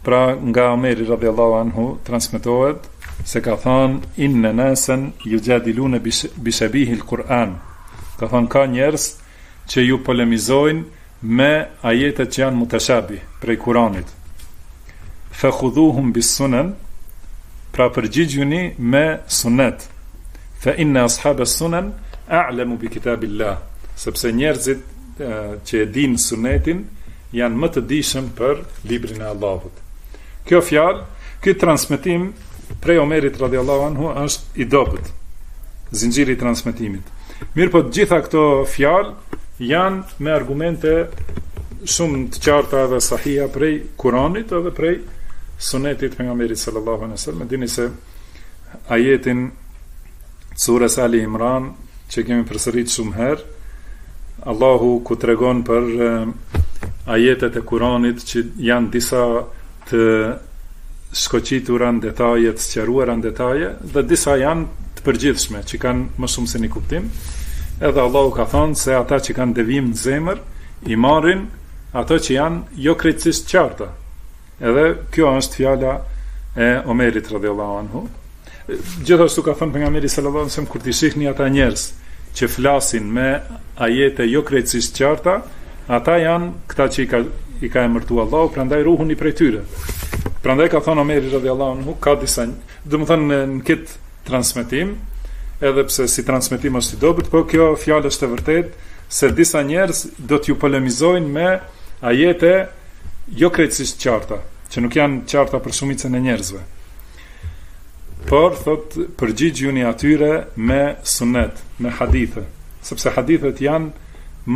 Pra nga Omeri radhiyallahu anhu transmetohet se ka thënë inna nasan yujadiluna bi shabihi al-Quran. Ka thënë ka njerëz që ju polemizojnë me ajetet që janë mutashabih prej Kuranit. Fa khudhuhum bis sunan, pra përgjigjuni me sunet. Fa inna ashabas sunan a'lamu bi kitabillah, sepse njerëzit që e dinë sunetin janë më të dijshëm për librin e Allahut. Kjo fjalë, ky transmetim prej Omerit radhiyallahu anhu është i dobët, zinxhiri i transmetimit. Mirë po të gjitha këto fjalë janë me argumente shumë të qarta dhe sahija prej Kuranit edhe prej sunetit pejgamberit sallallahu alaihi wasallam. Dini se ajetin surës Ali Imran që kemi përsërit shumë herë, Allahu ku tregon për ajetet e Kuranit që janë disa të shkoqitura në detaje, të sqaruara në detaje, dhe disa janë të përgjithshme, që kanë më shumë se një kuptim. Edhe Allahu ka thënë se ata që kanë devijim në zemër i marrin ato që janë jo krejtësisht qarta. Edhe kjo është fjala e Omerit radhiyallahu anhu. Gjithashtu ka thënë pejgamberi sallallahu alaihi wasallam, kur ti shihni ata njerëz që flasin me ajete jo krejtësisht qarta, ata janë këta që i ka emërtu Allahu, prandaj ruhuni prej tyre. Prandaj ka thënë Omeri radhiyallahu anhu, ka disa, domethënë në këtë transmetim, edhe pse si transmetim është i dobët, po kjo fjalë është e vërtetë se disa njerëz do t'ju polemizojnë me ajete jo krejtësisht qarta, që nuk janë qarta për shumicën e njerëzve. Por thot përgjigjuni atyre me sunet, me hadithe, sepse hadithet janë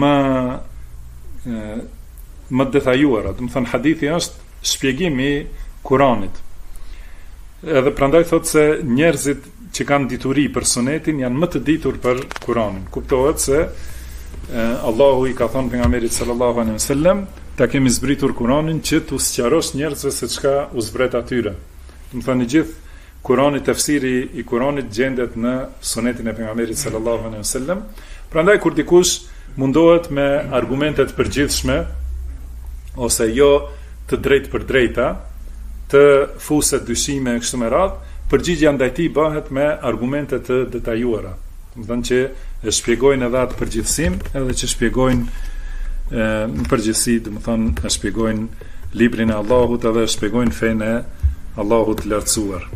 më detajuara. Do të thënë hadithi është shpjegimi i Kuranit. Edhe prandaj thot se njerëzit që kanë dituri për sunetin janë më të ditur për Kuranin. Kuptohet se Allahu i ka thënë pejgamberit sallallahu alaihi wasallam, ta kemi zbritur Kuranin që t'u sqarosh njerëzve se çka u zbret atyre. Do të thënë gjithë Kurani, tefsiri i Kuranit gjendet në sunetin e pejgamberit sallallahu alaihi wasallam. Prandaj kur dikush mundohet me argumente të përgjithshme ose jo të drejtë për drejta, të fuset dyshime e kështu me radhë, përgjigjja ndaj tij bëhet me argumente të detajuara. Do të thënë që e shpjegojnë edhe atë përgjithësim, edhe që shpjegojnë në përgjithësi, do të thënë e shpjegojnë librin e Allahut edhe e shpjegojnë fenë e Allahut të lartësuar.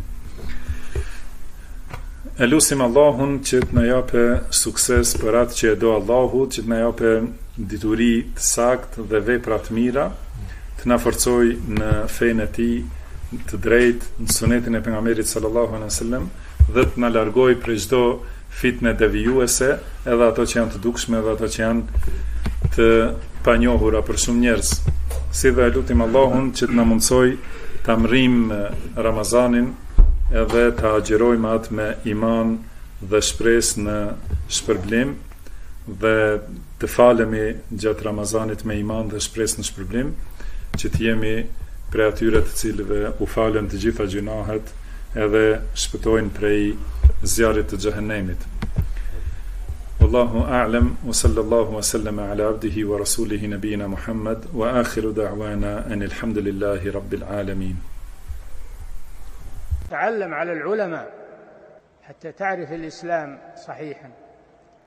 E lusim Allahun që të na japë sukses për atë që e do Allahu, që të na japë dituri të saktë dhe vepra të mira, të na forcoj në fenë e tij të drejtë, në sunetin e pejgamberit sallallahu alaihi wasallam, dhe të na largoj prej çdo fitne devijuese, edhe ato që janë të dukshme, edhe ato që janë të panjohura për shumë njerëz. Si dhe lutim Allahun që të na mundsoj ta mrim Ramazanin edhe të agjerojmë atë me iman dhe shpresë në shpërblim dhe të falemi gjatë Ramazanit me iman dhe shpresë në shpërblim, që të jemi prej atyre të cilëve u falen të gjitha gjunahet edhe shpëtojnë prej zjarrit të xhehenemit. Wallahu a'lam wa sallallahu wa sallama ala abdihi wa rasulihi nabiyina Muhammad wa akhiru da'wana anil hamdulillahi rabbil alamin. تعلم على العلماء حتى تعرف الإسلام صحيحا.